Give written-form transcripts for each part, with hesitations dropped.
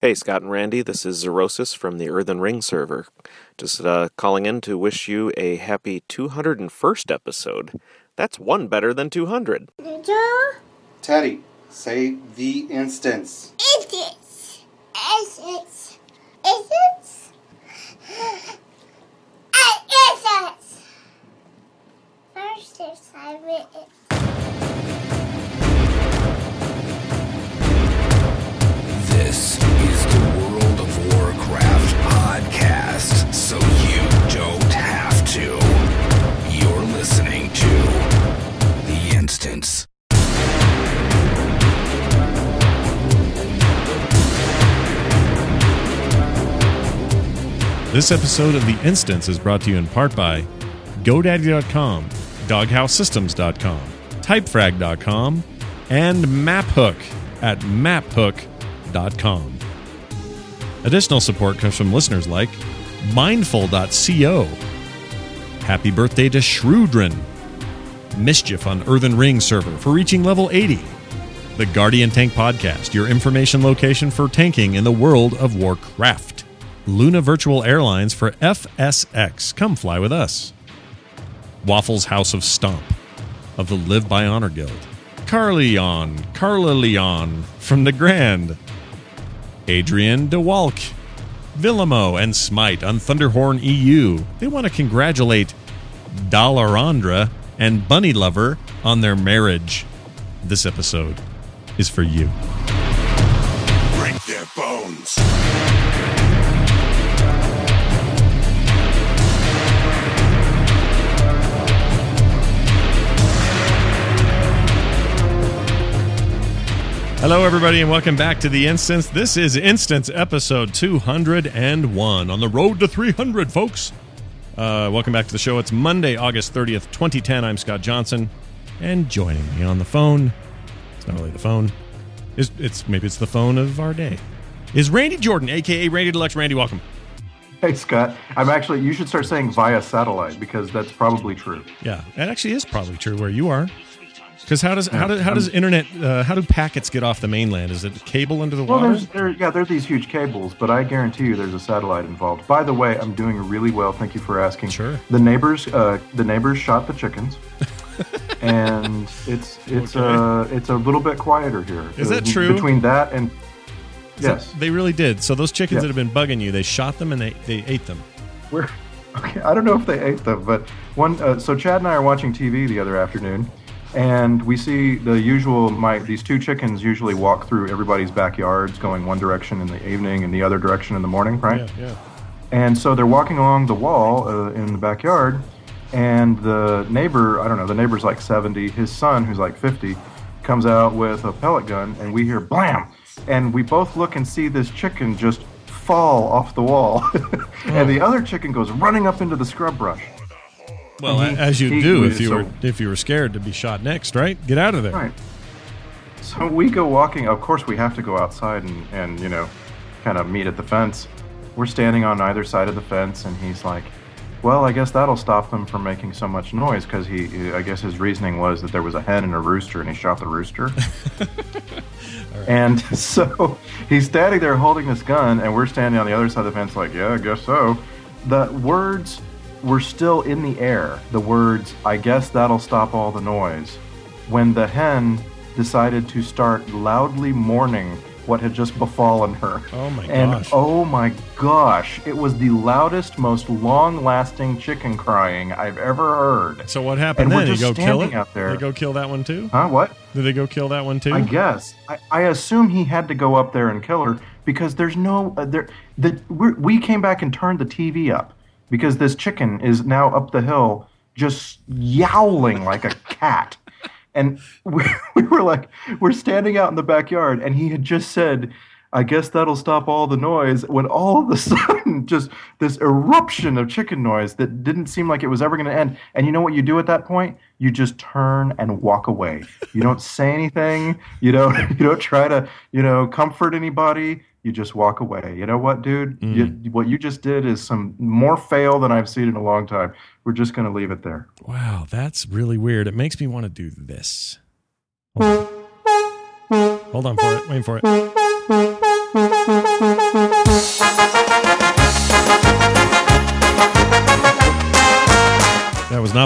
Hey, Scott and Randy, this is Zerosis from the Earthen Ring server. Just calling in to wish you a happy 201st episode. That's one better than 200. Teddy, say the instance. Instance. Instance. First assignment is... This is the World of Warcraft podcast, so you don't have to. You're listening to The Instance. This episode of The Instance is brought to you in part by GoDaddy.com, DogHouseSystems.com, Typefrag.com, and MapHook at MapHook.com. Additional support comes from listeners like Mindful.co, Happy Birthday to Shrewdrin, Mischief on Earthen Ring server for reaching level 80, the Guardian Tank Podcast, your information location for tanking in the world of Warcraft. Luna Virtual Airlines for FSX. Come fly with us. Waffles House of Stomp of the Live by Honor Guild. Carla Leon from the Grand. Adrian DeWalk, Villamo, and Smite on Thunderhorn EU. They want to congratulate Dollarandra and Bunny Lover on their marriage. This episode is for you. Break their bones. Hello, everybody, and welcome back to The Instance. This is Instance episode 201 on the road to 300, folks. Welcome back to the show. It's Monday, August 30th, 2010. I'm Scott Johnson, and joining me on the phone, it's not really the phone, maybe it's the phone of our day, is Randy Jordan, a.k.a. Randy Deluxe. Randy, welcome. Hey, Scott. You should start saying via satellite, because that's probably true. Yeah, that actually is probably true where you are. Because how does internet, how do packets get off the mainland? Is it cable under the water? Well, there are these huge cables, but I guarantee you there's a satellite involved. By the way, I'm doing really well. Thank you for asking. Sure. The neighbors shot the chickens, and it's a little bit quieter here. Is that true? Between that and yes, they really did. So those chickens that have been bugging you, they shot them and they ate them. Okay, I don't know if they ate them, but so Chad and I are watching TV the other afternoon. And we see these two chickens usually walk through everybody's backyards, going one direction in the evening and the other direction in the morning, right? Yeah. And so they're walking along the wall in the backyard, and the neighbor, I don't know, the neighbor's like 70, his son, who's like 50, comes out with a pellet gun, and we hear blam! And we both look and see this chicken just fall off the wall. And the other chicken goes running up into the scrub brush. Well, as you do if you were scared to be shot next, right? Get out of there. Right. So we go walking. Of course, we have to go outside and kind of meet at the fence. We're standing on either side of the fence, and he's like, well, I guess that'll stop them from making so much noise, because I guess his reasoning was that there was a hen and a rooster, and he shot the rooster. Right. And so he's standing there holding this gun, and we're standing on the other side of the fence like, yeah, I guess so. The words were still in the air, the words, I guess that'll stop all the noise, when the hen decided to start loudly mourning what had just befallen her. Oh my gosh. And oh my gosh, it was the loudest, most long-lasting chicken crying I've ever heard. So what happened then? Did you go kill it? Out there. Did they go kill that one too? Huh, what? Did they go kill that one too? I guess. I assume he had to go up there and kill her, because there's no... we came back and turned the TV up, because this chicken is now up the hill just yowling like a cat. And we were like, we're standing out in the backyard, and he had just said, I guess that'll stop all the noise, when all of a sudden, just this eruption of chicken noise that didn't seem like it was ever going to end. And you know what you do at that point? You just turn and walk away. You don't say anything. You don't try to, comfort anybody. You just walk away. You know what, dude? What you just did is some more fail than I've seen in a long time. We're just going to leave it there. Wow, that's really weird. It makes me want to do this. Hold on for it. Waiting for it.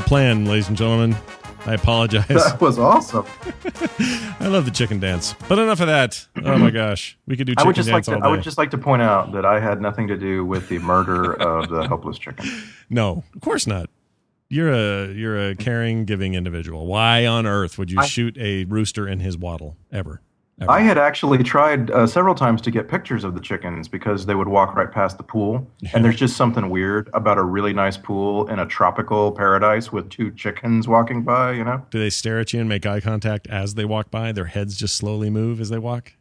plan, ladies and gentlemen. I apologize. That was awesome. I love the chicken dance. But enough of that. Oh my gosh. We could do chicken dance all day. I would just like to point out that I had nothing to do with the murder of the helpless chicken. No, of course not. You're a caring, giving individual. Why on earth would you shoot a rooster in his waddle ever? I had actually tried several times to get pictures of the chickens because they would walk right past the pool. Yeah. And there's just something weird about a really nice pool in a tropical paradise with two chickens walking by, you know? Do they stare at you and make eye contact as they walk by? Their heads just slowly move as they walk?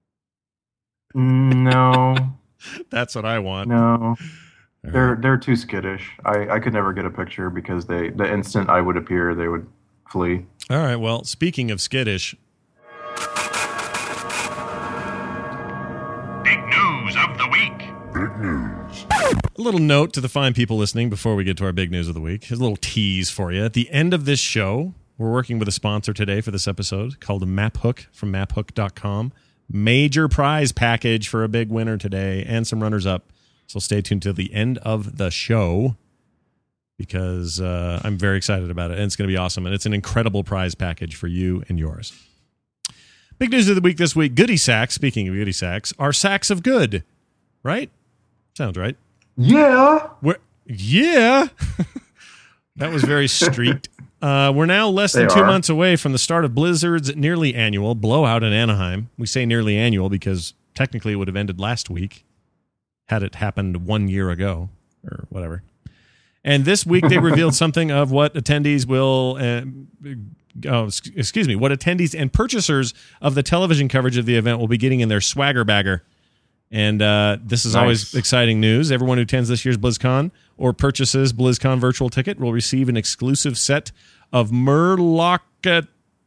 No. That's what I want. No. They're too skittish. I could never get a picture because the instant I would appear, they would flee. All right. Well, speaking of skittish... Of the week. Big news. A little note to the fine people listening before we get to our big news of the week. Here's a little tease for you. At the end of this show, we're working with a sponsor today for this episode called MapHook from maphook.com. Major prize package for a big winner today and some runners-up. So stay tuned till the end of the show because I'm very excited about it, and it's going to be awesome. And it's an incredible prize package for you and yours. Big news of the week this week, goodie sacks, speaking of goodie sacks, are sacks of good, right? Sounds right. Yeah. Yeah. That was very streaked. We're now less than 2 months away from the start of Blizzard's nearly annual blowout in Anaheim. We say nearly annual because technically it would have ended last week had it happened 1 year ago or whatever. And this week they revealed something of what attendees will... what attendees and purchasers of the television coverage of the event will be getting in their swagger bagger. And this is always exciting news. Everyone who attends this year's BlizzCon or purchases BlizzCon virtual ticket will receive an exclusive set of Murloc-tip.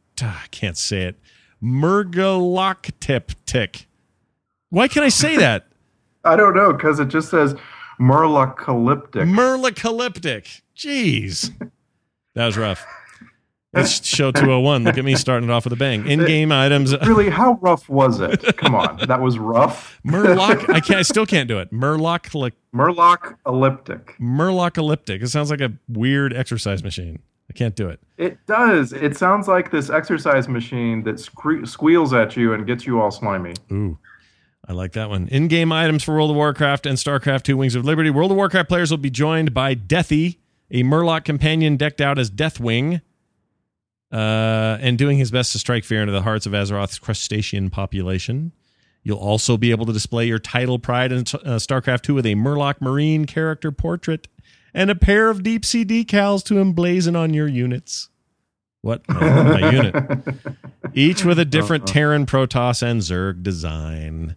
Why can't I say that? I don't know, because it just says Murlocalyptic. Murlocalyptic. Jeez. That was rough. It's show 201. Look at me starting it off with a bang. In-game items. Really, how rough was it? Come on, that was rough. Murloc. I still can't do it. Murlocalyptic. Murlocalyptic. It sounds like a weird exercise machine. I can't do it. It does. It sounds like this exercise machine that squeals at you and gets you all slimy. Ooh. I like that one. In-game items for World of Warcraft and StarCraft 2 Wings of Liberty. World of Warcraft players will be joined by Deathy, a Murloc companion decked out as Deathwing. And doing his best to strike fear into the hearts of Azeroth's crustacean population. You'll also be able to display your title pride in StarCraft 2 with a Murloc Marine character portrait and a pair of deep sea decals to emblazon on your units. What? My unit. Each with a different Terran, Protoss, and Zerg design.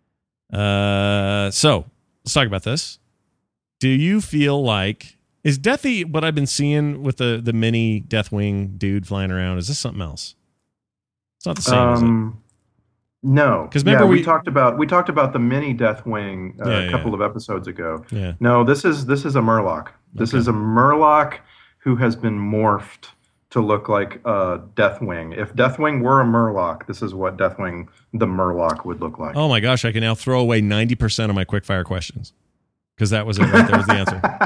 So, let's talk about this. Do you feel like... Is Deathy what I've been seeing with the mini Deathwing dude flying around? Is this something else? It's not the same, is it? No, because remember we talked about the mini Deathwing a couple of episodes ago. Yeah. No, this is a Murloc. This is a Murloc who has been morphed to look like Deathwing. If Deathwing were a Murloc, this is what Deathwing the Murloc would look like. Oh my gosh! I can now throw away 90% of my quickfire questions. Because that was it right there was the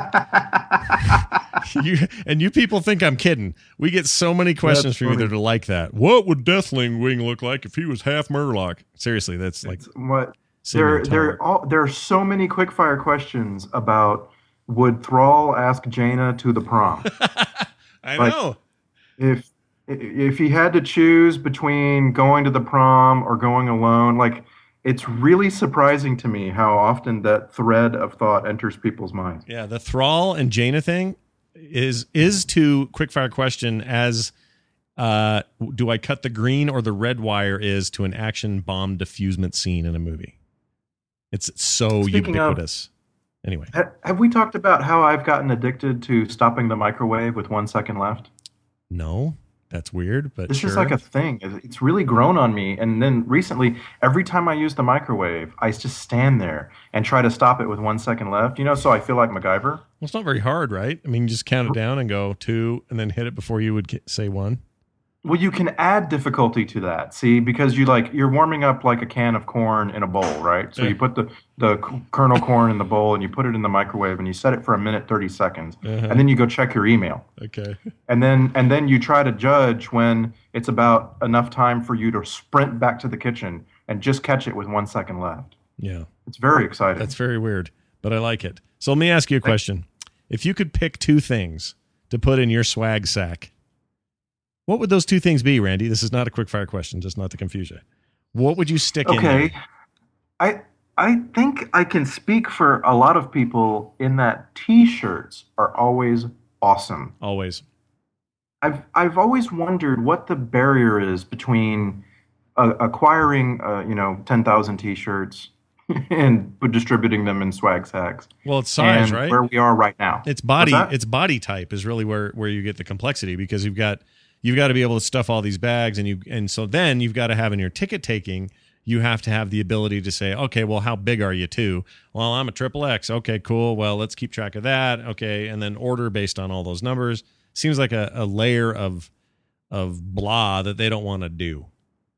answer. You people think I'm kidding. We get so many questions from you that are like that. What would Deathwing look like if he was half Murloc? Seriously, that's like... There are so many quickfire questions about would Thrall ask Jaina to the prom? I know. If he had to choose between going to the prom or going alone, like... It's really surprising to me how often that thread of thought enters people's minds. Yeah, the Thrall and Jaina thing is to quickfire question as do I cut the green or the red wire is to an action bomb diffusement scene in a movie. It's so ubiquitous. Anyway. Have we talked about how I've gotten addicted to stopping the microwave with 1 second left? No. That's weird, but this is like a thing. It's really grown on me. And then recently, every time I use the microwave, I just stand there and try to stop it with 1 second left. So I feel like MacGyver. Well, it's not very hard, right? I mean, you just count it down and go 2, and then hit it before you would say 1. Well, you can add difficulty to that, see, because you're warming up like a can of corn in a bowl, right? So you put the kernel corn in the bowl and you put it in the microwave and you set it for 1:30, and then you go check your email. Okay. And then you try to judge when it's about enough time for you to sprint back to the kitchen and just catch it with 1 second left. Yeah. It's very exciting. That's very weird, but I like it. So let me ask you a question. If you could pick 2 things to put in your swag sack, what would those 2 things be, Randy? This is not a quick fire question, just not to confuse you. What would you stick in there? Okay. I think I can speak for a lot of people in that T-shirts are always awesome. Always. I've always wondered what the barrier is between acquiring 10,000 T-shirts and distributing them in swag sacks. Well, it's size, and right? Where we are right now. It's body type is really where you get the complexity, because you've got to be able to stuff all these bags, and so then you've got to have in your ticket taking, you have to have the ability to say, okay, well, how big are you too? Well, I'm a XXX. Okay, cool. Well, let's keep track of that. Okay, and then order based on all those numbers. Seems like a layer of blah that they don't want to do.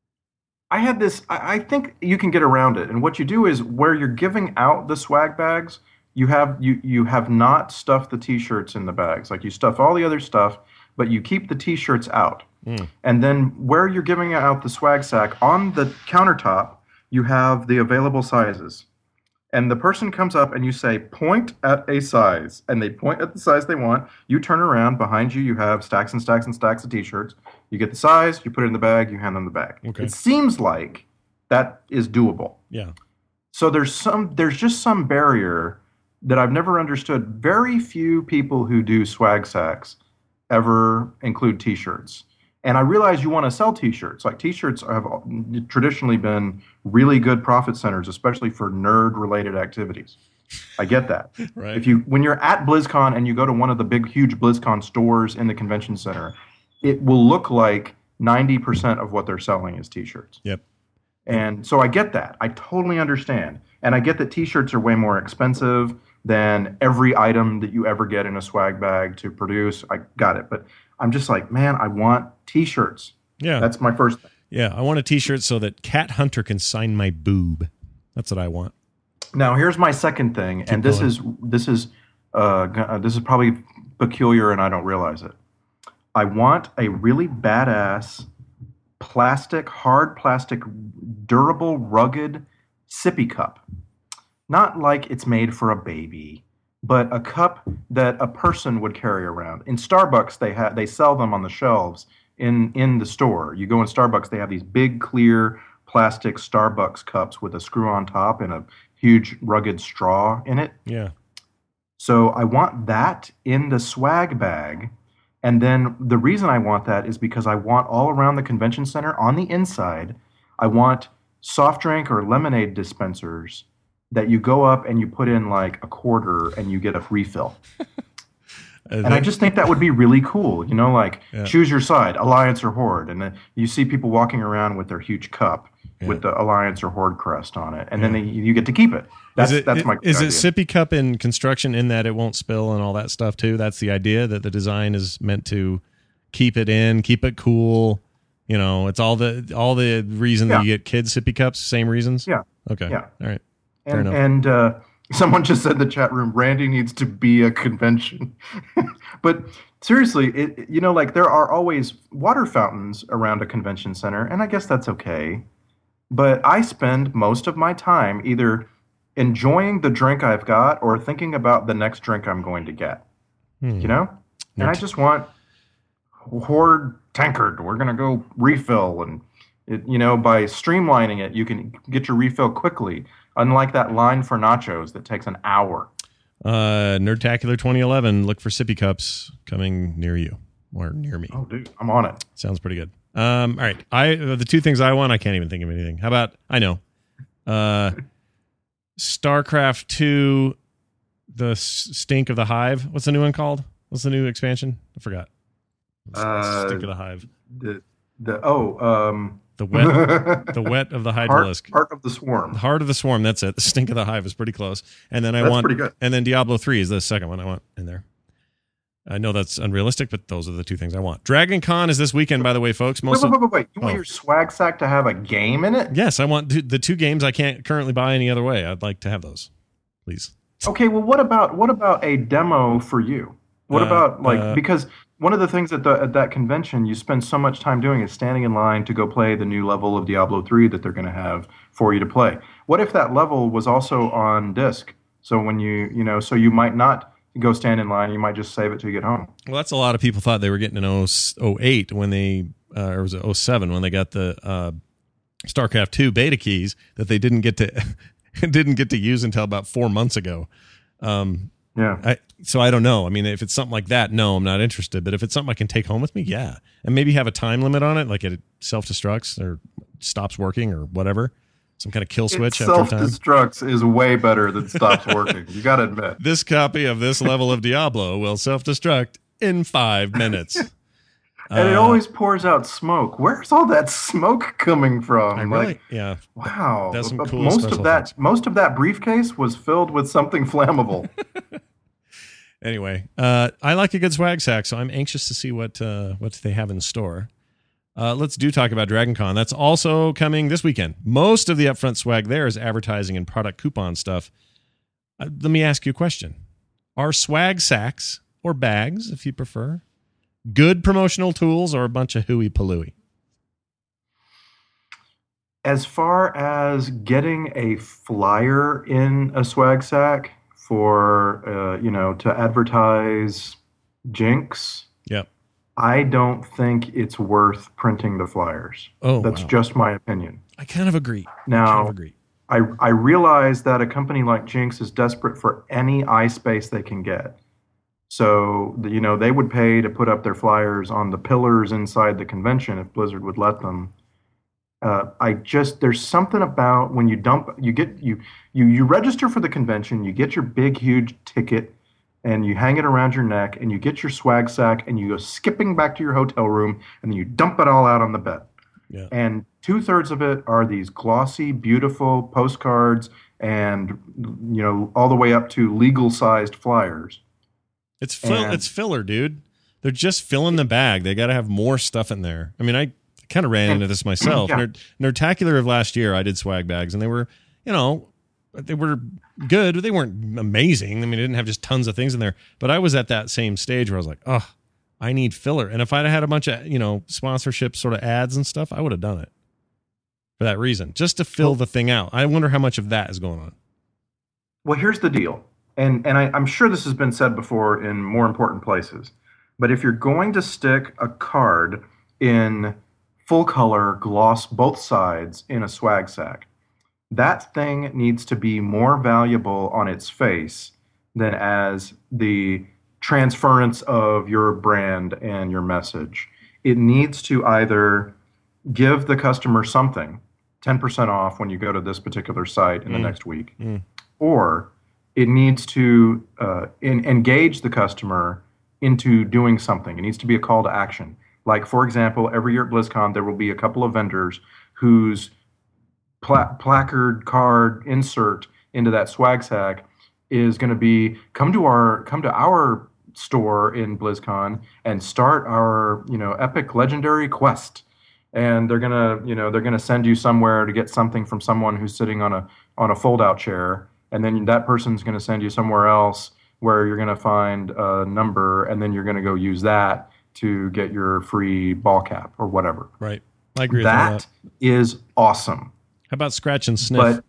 I had this. I think you can get around it, and what you do is where you're giving out the swag bags, you have not stuffed the T-shirts in the bags. Like you stuff all the other stuff, but you keep the T-shirts out. And then where you're giving out the swag sack, on the countertop, you have the available sizes. And the person comes up and you say, point at a size. And they point at the size they want. You turn around. Behind you, you have stacks and stacks and stacks of T-shirts. You get the size, you put it in the bag, you hand them the bag. Okay. It seems like that is doable. Yeah. So there's just some barrier that I've never understood. Very few people who do swag sacks ever include T-shirts. And I realize you want to sell T-shirts. Like T-shirts have traditionally been really good profit centers, especially for nerd-related activities. I get that. Right. When you're at BlizzCon and you go to one of the big, huge BlizzCon stores in the convention center, it will look like 90% of what they're selling is T-shirts. Yep. And so I get that. I totally understand. And I get that T-shirts are way more expensive than every item that you ever get in a swag bag to produce. I got it. But I'm just like, man, I want T-shirts. Yeah. That's my first thing. Yeah, I want a T-shirt so that Cat Hunter can sign my boob. That's what I want. Now, here's my second thing, and this is probably peculiar, and I don't realize it. I want a really badass hard plastic, durable, rugged sippy cup. Not like it's made for a baby, but a cup that a person would carry around. In Starbucks, they sell them on the shelves in the store. You go in Starbucks, they have these big, clear plastic Starbucks cups with a screw on top and a huge, rugged straw in it. Yeah. So I want that in the swag bag. And then the reason I want that is because I want all around the convention center on the inside, I want soft drink or lemonade dispensers that you go up and you put in like a quarter and you get a refill. And I just think that would be really cool. Choose your side, Alliance or Horde. And then you see people walking around with their huge cup with the Alliance or Horde crest on it. And then you get to keep it. That's my idea. Is it sippy cup in construction in that it won't spill and all that stuff too? That's the idea, that the design is meant to keep it cool. It's all the reason that you get kids sippy cups, same reasons? Yeah. Okay. Yeah. All right. And someone just said in the chat room, Randy needs to be a convention. But seriously, there are always water fountains around a convention center, and I guess that's okay. But I spend most of my time either enjoying the drink I've got or thinking about the next drink I'm going to get. And I just want Horde tankard. We're going to go refill. And, by streamlining it, you can get your refill quickly. Unlike that line for nachos that takes an hour. Nerdtacular 2011. Look for sippy cups coming near you or near me. Oh, dude, I'm on it. Sounds pretty good. All right. The 2 things I want, I can't even think of anything. How about, I know, StarCraft 2, the Stink of the Hive. What's the new one called? What's the new expansion? I forgot. Stink of the Hive. The wet of the Hydralisk. Heart of the Swarm. The Heart of the Swarm, that's it. The Stink of the Hive is pretty close. And then that's pretty good. And then Diablo 3 is the second one I want in there. I know that's unrealistic, but those are the two things I want. Dragon Con is this weekend, by the way, folks. Wait. You want your swag sack to have a game in it? Yes, I want the two games I can't currently buy any other way. I'd like to have those, please. Okay, well, what about a demo for you? What about because one of the things at that convention you spend so much time doing is standing in line to go play the new level of Diablo 3 that they're going to have for you to play. What if that level was also on disc? So when so you might not go stand in line, you might just save it till you get home. Well, that's a lot of people thought they were getting in 08 when they, or was it 07 when they got the StarCraft 2 beta keys that they didn't get to use until about 4 months ago. So I don't know. I mean, if it's something like that, no, I'm not interested. But if it's something I can take home with me, yeah. And maybe have a time limit on it, like it self-destructs or stops working or whatever. Some kind of kill switch after time. Self-destructs is way better than stops working. You got to admit. This copy of this level of Diablo will self-destruct in 5 minutes. And it always pours out smoke. Where's all that smoke coming from? Wow. That's some cool most of that briefcase was filled with something flammable. Anyway, I like a good swag sack, so I'm anxious to see what they have in store. Let's talk about Dragon Con. That's also coming this weekend. Most of the upfront swag there is advertising and product coupon stuff. Let me ask you a question. Are swag sacks, or bags if you prefer, good promotional tools or a bunch of hooey-palooey? As far as getting a flyer in a swag sack for, to advertise Jinx, yep. I don't think it's worth printing the flyers. Oh, that's just my opinion. I kind of agree. Now, I realize that a company like Jinx is desperate for any eye space they can get. So, they would pay to put up their flyers on the pillars inside the convention if Blizzard would let them. There's something about when you register for the convention, you get your big, huge ticket, and you hang it around your neck, and you get your swag sack, and you go skipping back to your hotel room, and then you dump it all out on the bed. Yeah. And 2/3 of it are these glossy, beautiful postcards, and all the way up to legal-sized flyers. It's filler, dude. They're just filling the bag. They got to have more stuff in there. I mean, I kind of ran into this myself. Yeah. Nerdtacular of last year, I did swag bags, and they were, they were good, but they weren't amazing. I mean, they didn't have just tons of things in there. But I was at that same stage where I was like, oh, I need filler. And if I'd had a bunch of, sponsorship sort of ads and stuff, I would have done it for that reason, just to fill the thing out. I wonder how much of that is going on. Well, here's the deal. And I'm sure this has been said before in more important places. But if you're going to stick a card in full color gloss both sides in a swag sack, that thing needs to be more valuable on its face than as the transference of your brand and your message. It needs to either give the customer something, 10% off when you go to this particular site in the next week, or it needs to engage the customer into doing something. It needs to be a call to action. Like, for example, every year at BlizzCon, there will be a couple of vendors whose placard card insert into that swag sack is going to be come to our store in BlizzCon and start our epic legendary quest. And they're gonna send you somewhere to get something from someone who's sitting on a fold out chair, and then that person's going to send you somewhere else where you're going to find a number, and then you're going to go use that to get your free ball cap or whatever. Right. I agree with that. That is awesome. How about scratch and sniff?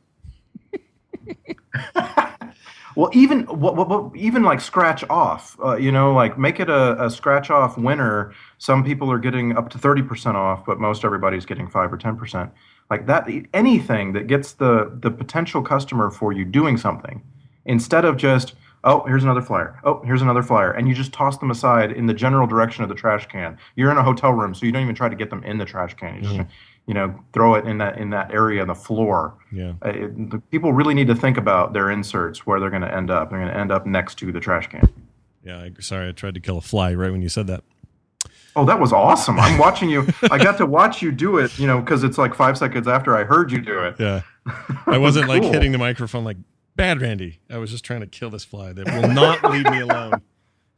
Well, even like scratch off, like make it a scratch off winner. Some people are getting up to 30% off, but most everybody's getting 5 or 10%. Like that, anything that gets the potential customer for you doing something, instead of just, oh, here's another flyer. Oh, here's another flyer. And you just toss them aside in the general direction of the trash can. You're in a hotel room, so you don't even try to get them in the trash can. You just, throw it in that area on the floor. Yeah. People really need to think about their inserts, where they're going to end up. They're going to end up next to the trash can. Yeah, sorry, I tried to kill a fly right when you said that. Oh, that was awesome. I'm watching you. I got to watch you do it, because it's like 5 seconds after I heard you do it. Yeah. I wasn't like hitting the microphone like, bad Randy. I was just trying to kill this fly that will not leave me alone.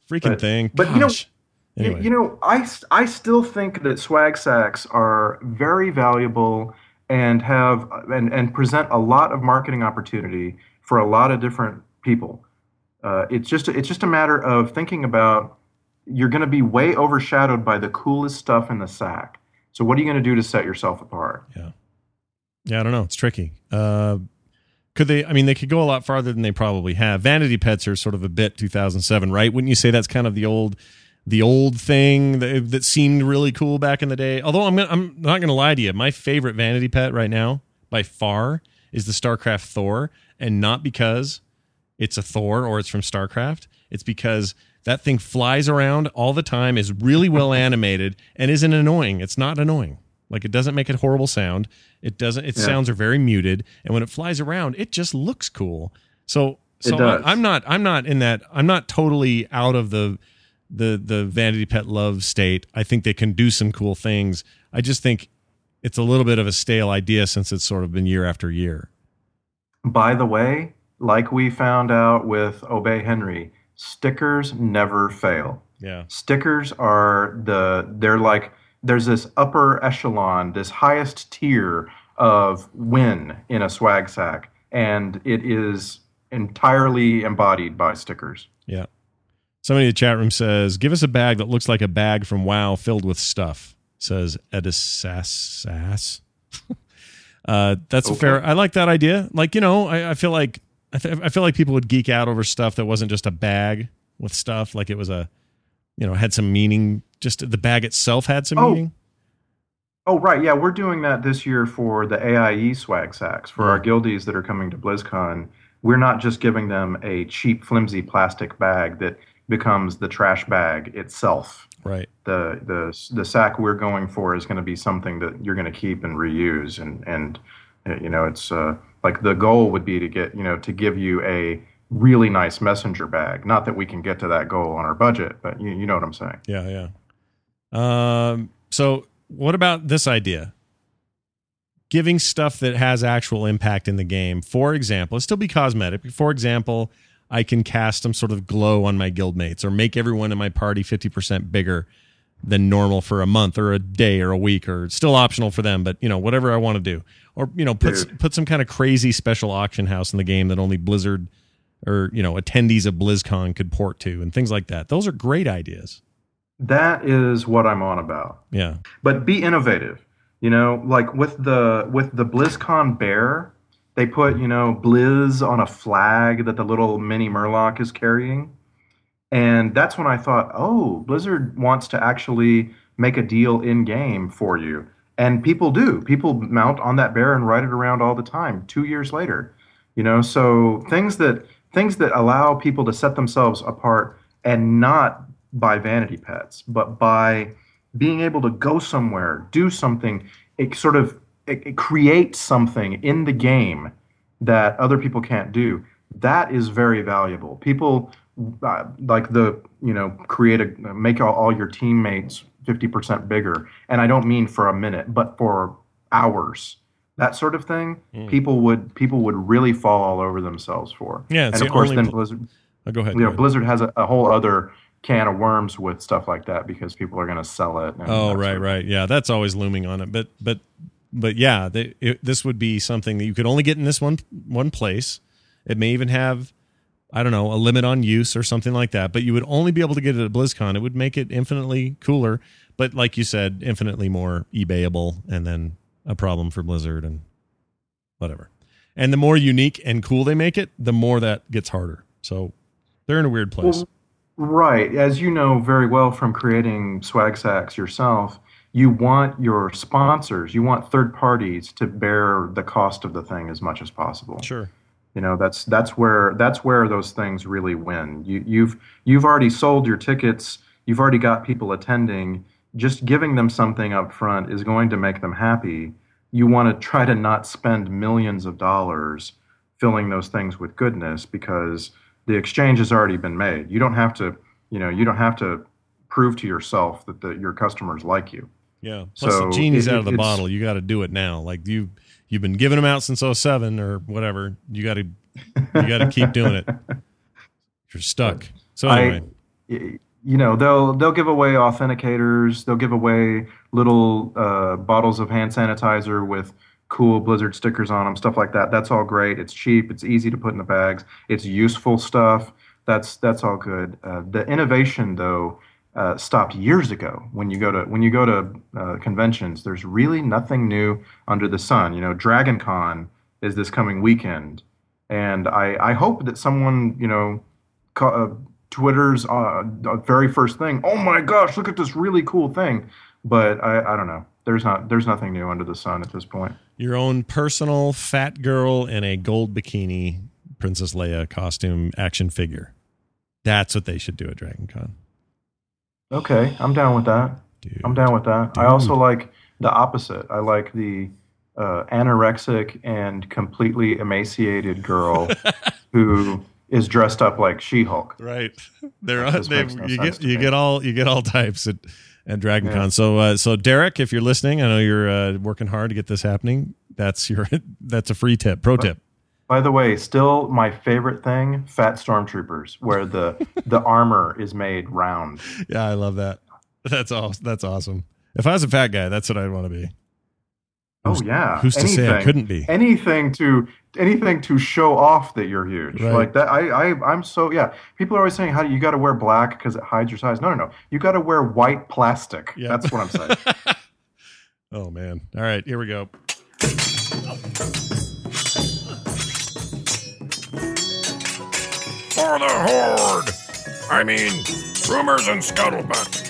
freaking thing. But Gosh. Anyway. I still think that swag sacks are very valuable and have and present a lot of marketing opportunity for a lot of different people. It's just a matter of thinking about, you're going to be way overshadowed by the coolest stuff in the sack. So what are you going to do to set yourself apart? Yeah, I don't know. It's tricky. Could they? I mean, they could go a lot farther than they probably have. Vanity pets are sort of a bit 2007, right? Wouldn't you say that's kind of the old thing that seemed really cool back in the day? Although I'm not going to lie to you, my favorite vanity pet right now, by far, is the StarCraft Thor, and not because it's a Thor or it's from StarCraft. It's because that thing flies around all the time, is really well animated, and isn't annoying. It's not annoying. Like, it doesn't make a horrible sound. It doesn't. Its sounds are very muted, and when it flies around, it just looks cool. So I'm not in that. I'm not totally out of the vanity pet love state. I think they can do some cool things. I just think it's a little bit of a stale idea since it's sort of been year after year. By the way, like we found out with Obey Henry, stickers never fail. Yeah. Stickers they're like, there's this upper echelon, this highest tier of win in a swag sack, and it is entirely embodied by stickers. Yeah. Somebody in the chat room says, give us a bag that looks like a bag from WoW filled with stuff, says Edisas. That's okay. Fair. I like that idea. Like, I feel like people would geek out over stuff that wasn't just a bag with stuff. Like, it was had some meaning. Just the bag itself had some meaning. Oh, right. Yeah, we're doing that this year for the AIE swag sacks. For our guildies that are coming to BlizzCon, we're not just giving them a cheap, flimsy plastic bag that becomes the trash bag itself. Right. The sack we're going for is going to be something that you're going to keep and reuse, and it's like the goal would be to get to give you a really nice messenger bag. Not that we can get to that goal on our budget, but you know what I'm saying. Yeah. So what about this idea? Giving stuff that has actual impact in the game. For example, it'll still be cosmetic. For example, I can cast some sort of glow on my guildmates, or make everyone in my party 50% bigger than normal for a month or a day or a week, or it's still optional for them, but whatever I want to do. Or put some kind of crazy special auction house in the game that only Blizzard or attendees of BlizzCon could port to, and things like that. Those are great ideas. That is what I'm on about. Yeah. But be innovative. Like with the BlizzCon bear, they put, Blizz on a flag that the little mini Murloc is carrying. And that's when I thought, oh, Blizzard wants to actually make a deal in-game for you. And people do. People mount on that bear and ride it around all the time, 2 years later. So things that allow people to set themselves apart, and not by vanity pets, but by being able to go somewhere, do something, it creates something in the game that other people can't do. That is very valuable. People make all your teammates 50% bigger. And I don't mean for a minute, but for hours. That sort of thing, people would really fall all over themselves for. Yeah, and of course, then Blizzard. Go ahead. Blizzard has a whole other can of worms with stuff like that, because people are going to sell it. Right. Yeah, that's always looming on it. But yeah, this would be something that you could only get in this one place. It may even have, I don't know, a limit on use or something like that. But you would only be able to get it at BlizzCon. It would make it infinitely cooler, but like you said, infinitely more eBayable, and then a problem for Blizzard and whatever. And the more unique and cool they make it, the more that gets harder. So they're in a weird place. Well, right. As you know very well from creating swag sacks yourself, you want your sponsors, you want third parties to bear the cost of the thing as much as possible. Sure. That's where those things really win. You've already sold your tickets, you've already got people attending. Just giving them something up front is going to make them happy. You want to try to not spend millions of dollars filling those things with goodness, because the exchange has already been made. You don't have to prove to yourself that your customers like you. Yeah. Plus the genie's out of the bottle. You got to do it now. Like you've been giving them out since 2007 or whatever. You got to keep doing it. You're stuck. So anyway. they'll give away authenticators. They'll give away little bottles of hand sanitizer with cool Blizzard stickers on them, stuff like that. That's all great. It's cheap. It's easy to put in the bags. It's useful stuff. That's all good. The innovation, though, stopped years ago. When you go to conventions, there's really nothing new under the sun. Dragon Con is this coming weekend, and I hope that someone Twitter's very first thing. Oh my gosh, look at this really cool thing. But I don't know. There's nothing new under the sun at this point. Your own personal fat girl in a gold bikini Princess Leia costume action figure. That's what they should do at Dragon Con. Okay, I'm down with that. Dude. I'm down with that. I also like the opposite. I like the anorexic and completely emaciated girl who is dressed up like She-Hulk. Right. You get all types at Dragon Con. So Derek, if you're listening, I know you're working hard to get this happening. That's a free tip, pro tip. By the way, still my favorite thing, fat stormtroopers, where the armor is made round. Yeah, I love that. That's awesome. If I was a fat guy, that's what I'd want to be. Who's to say I couldn't be? Anything to show off that you're huge. Right. Like that. I'm so People are always saying, "How do you got to wear black because it hides your size?" No. You got to wear white plastic. Yeah. That's what I'm saying. Oh man! All right, here we go. For the Horde! I mean, rumors and scuttlebutt.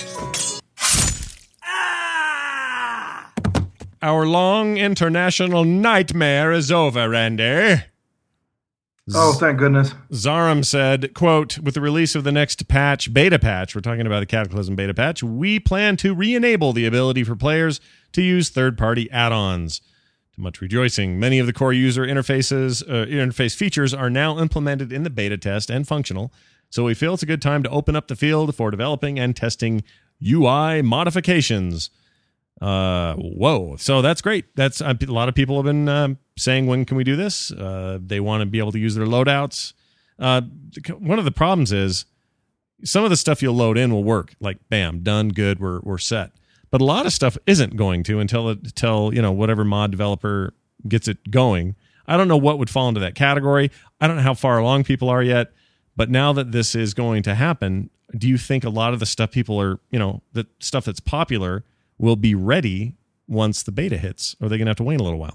Our long international nightmare is over, Randy. Oh, thank goodness. Zarum said, quote, with the release of the next patch, beta patch, we're talking about the Cataclysm beta patch, we plan to re-enable the ability for players to use third-party add-ons. To much rejoicing, many of the core user interface features are now implemented in the beta test and functional, so we feel it's a good time to open up the field for developing and testing UI modifications. Whoa. So that's great. That's a lot of people have been saying, when can we do this? They want to be able to use their loadouts. One of the problems is some of the stuff you'll load in will work. Like, bam, done, good, we're set. But a lot of stuff isn't going to until whatever mod developer gets it going. I don't know what would fall into that category. I don't know how far along people are yet. But now that this is going to happen, do you think a lot of the stuff people are, the stuff that's popular will be ready once the beta hits? Or are they going to have to wait a little while?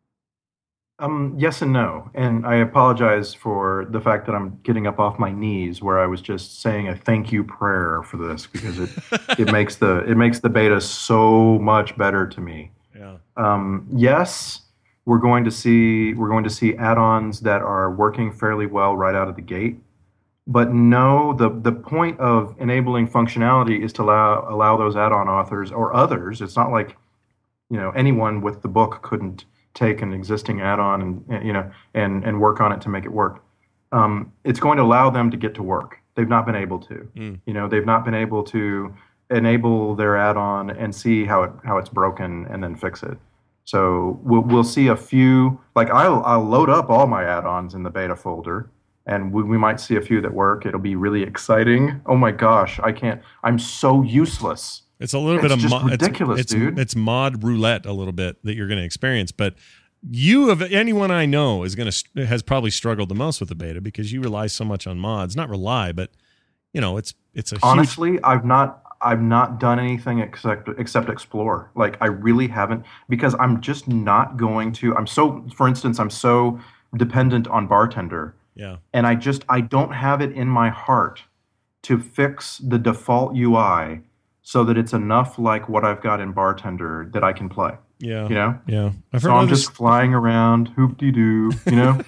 Yes and no. And I apologize for the fact that I'm getting up off my knees where I was just saying a thank you prayer for this, because it makes the beta so much better to me. Yeah. Yes, we're going to see add-ons that are working fairly well right out of the gate. But no, the point of enabling functionality is to allow those add-on authors or others. It's not like, anyone with the book couldn't take an existing add-on and work on it to make it work. It's going to allow them to get to work. They've not been able to. They've not been able to enable their add-on and see how it's broken and then fix it. So we'll see a few. Like I'll load up all my add-ons in the beta folder. And we might see a few that work. It'll be really exciting. Oh my gosh, I'm so useless. It's a little bit of ridiculous, dude. It's mod roulette a little bit that you're going to experience. But anyone I know has probably struggled the most with the beta because you rely so much on mods. Not rely, but it's a honestly, huge... I've not done anything except explore. Like I really haven't, because I'm just not going to. For instance, I'm so dependent on Bartender. Yeah. And I don't have it in my heart to fix the default UI so that it's enough like what I've got in Bartender that I can play. Yeah. Yeah. So I'm just flying around, hoop-de-doo, And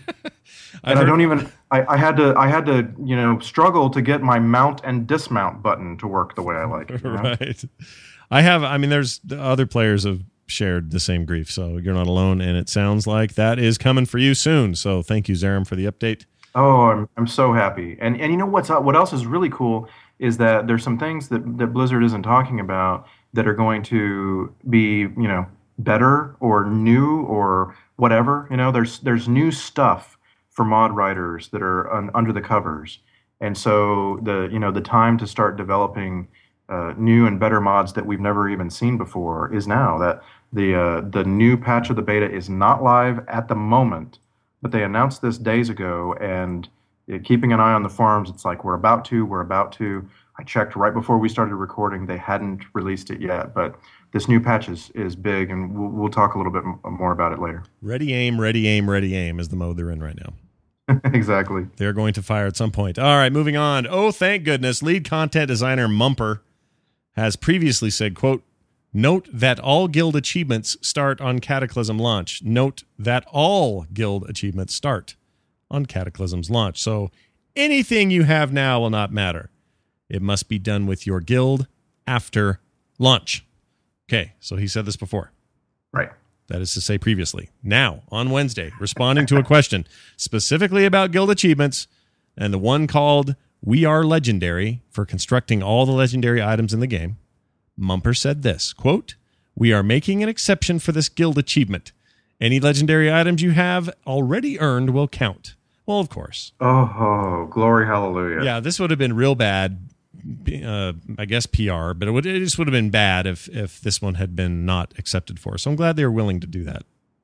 I had to struggle to get my mount and dismount button to work the way I like it. Right. There's other players have shared the same grief, so you're not alone, and it sounds like that is coming for you soon. So thank you, Zarum, for the update. Oh, I'm so happy. And you know what else is really cool is that there's some things that Blizzard isn't talking about that are going to be, better or new or whatever. There's new stuff for mod writers that are under the covers. And so the time to start developing new and better mods that we've never even seen before is now. That the new patch of the beta is not live at the moment, but they announced this days ago, and keeping an eye on the forums, it's like we're about to. I checked right before we started recording; they hadn't released it yet, but this new patch is big, and we'll talk a little bit more about it later. Ready, aim, ready, aim, ready, aim is the mode they're in right now. Exactly. They're going to fire at some point. All right, moving on. Oh, thank goodness. Lead content designer Mumper has previously said, quote, "Note that all guild achievements start on Cataclysm launch. Note that all guild achievements start on Cataclysm's launch. So anything you have now will not matter. It must be done with your guild after launch." Okay, so he said this before. Right. That is to say previously. Now, on Wednesday, responding to a question specifically about guild achievements and the one called "We Are Legendary" for constructing all the legendary items in the game, Mumper said this, quote, "We are making an exception for this guild achievement. Any legendary items you have already earned will count." Well, of course. Oh, glory, hallelujah. Yeah, this would have been real bad, I guess PR, but it just would have been bad if this one had been not accepted for. So I'm glad they were willing to do that.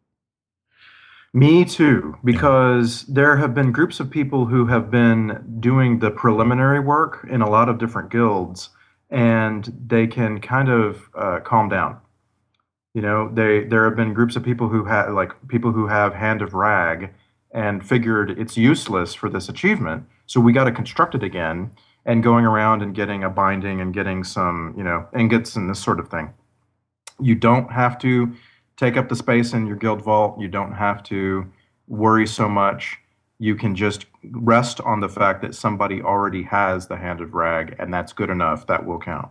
Me too, because there have been groups of people who have been doing the preliminary work in a lot of different guilds, and they can kind of calm down. You know, there have been groups of people who have Hand of Rag and figured it's useless for this achievement, so we got to construct it again, and going around and getting a binding and getting some, ingots and this sort of thing. You don't have to take up the space in your guild vault. You don't have to worry so much. You can just rest on the fact that somebody already has the Hand of Rag, and that's good enough. That will count.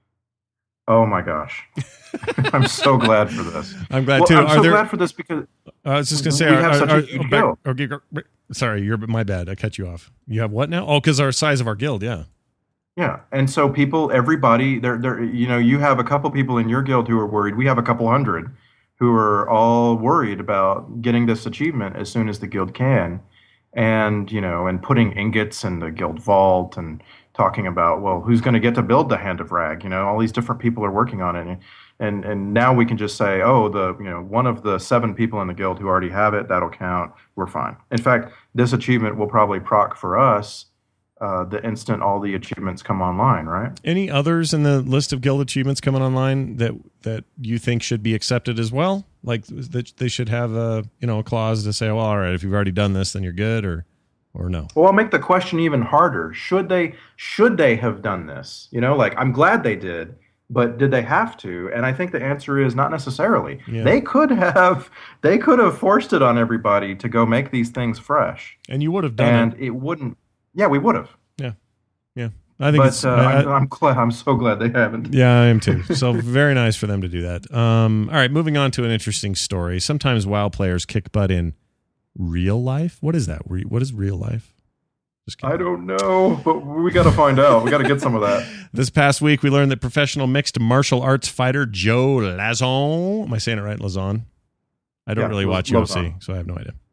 Oh my gosh. I'm so glad for this. I'm glad too. I'm glad for this because I was just going to say, we have such a huge guild. Sorry, my bad. I cut you off. You have what now? Oh, because our size of our guild, yeah. Yeah, and so everybody, you have a couple people in your guild who are worried. We have a couple hundred who are all worried about getting this achievement as soon as the guild can, and putting ingots in the guild vault and talking about, well, who's going to get to build the Hand of Rag? All these different people are working on it, and now we can just say, oh, one of the 7 people in the guild who already have it, that'll count. We're fine. In fact, this achievement will probably proc for us the instant all the achievements come online, right? Any others in the list of guild achievements coming online that you think should be accepted as well? Like that they should have a clause to say, well, all right, if you've already done this, then you're good, or no? Well, I'll make the question even harder. Should they have done this? I'm glad they did, but did they have to? And I think the answer is not necessarily. Yeah. They could have forced it on everybody to go make these things fresh. And you would have done it. And it wouldn't. Yeah, we would have. Yeah. I think I'm so glad they haven't. Yeah, I am too. So very nice for them to do that. All right, moving on to an interesting story. Sometimes WoW players kick butt in real life. What is that? What is real life? I don't know, but we got to find out. We got to get some of that. This past week, we learned that professional mixed martial arts fighter Joe Lazon, am I saying it right, Lazon? I don't really watch UFC, so I have no idea.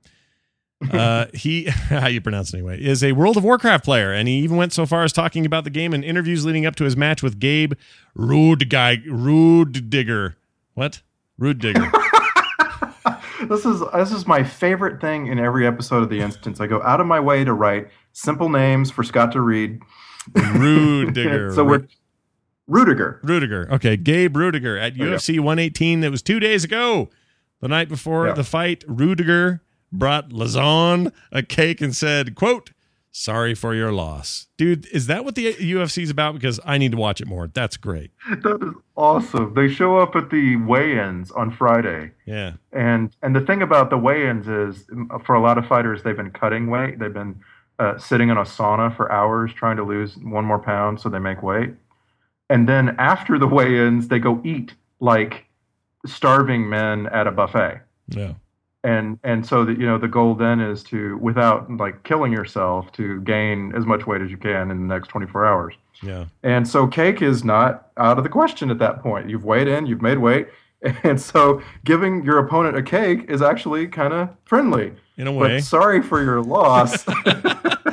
He, how you pronounce it anyway, is a World of Warcraft player, and he even went so far as talking about the game in interviews leading up to his match with Gabe Rudiger. What? Rudiger. This is my favorite thing in every episode of The Instance. I go out of my way to write simple names for Scott to read. Rudiger. So we're Rudiger. Okay, Gabe Rudiger at UFC 118. That was 2 days ago. The night before the fight, Rudiger brought Lazon a cake and said, quote, "Sorry for your loss." Dude, is that what the UFC is about? Because I need to watch it more. That's great. That is awesome. They show up at the weigh-ins on Friday. Yeah. And the thing about the weigh-ins is, for a lot of fighters, they've been cutting weight. They've been sitting in a sauna for hours trying to lose 1 more pound so they make weight. And then after the weigh-ins, they go eat like starving men at a buffet. Yeah. And so that the goal then is to, without like killing yourself, to gain as much weight as you can in the next 24 hours. Yeah. And so cake is not out of the question at that point. You've weighed in, you've made weight, and so giving your opponent a cake is actually kind of friendly. In a way. But sorry for your loss.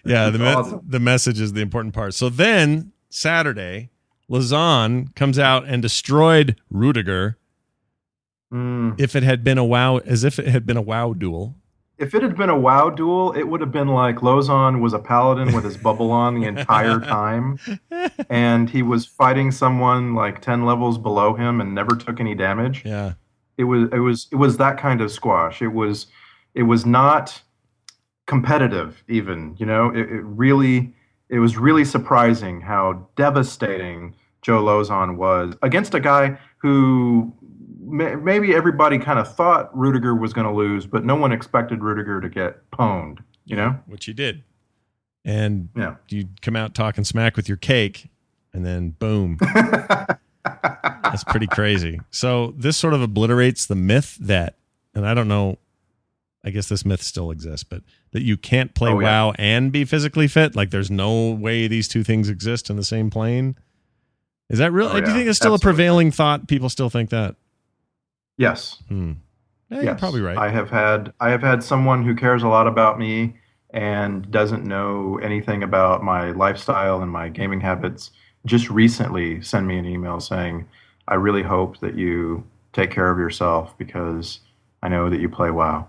Yeah, Awesome. the message is the important part. So then Saturday, Lausanne comes out and destroyed Rudiger. If it had been a WoW duel. If it had been a WoW duel, it would have been like Lausanne was a paladin with his bubble on the entire time, and he was fighting someone like 10 levels below him and never took any damage. Yeah. It was that kind of squash. It was not competitive even, you know. It was really surprising how devastating Joe Lauzon was against a guy who maybe everybody kind of thought Rudiger was going to lose, but no one expected Rudiger to get pwned, you know? Which he did. And you come out talking smack with your cake, and then boom. That's pretty crazy. So this sort of obliterates the myth that, and I don't know, I guess this myth still exists, but that you can't play WoW and be physically fit. Like there's no way these two things exist in the same plane. Is that real? Do you think it's still a prevailing thought? People still think that? Yes. Yeah, yes. You're probably right. I have had someone who cares a lot about me and doesn't know anything about my lifestyle and my gaming habits just recently send me an email saying, I really hope that you take care of yourself because I know that you play WoW.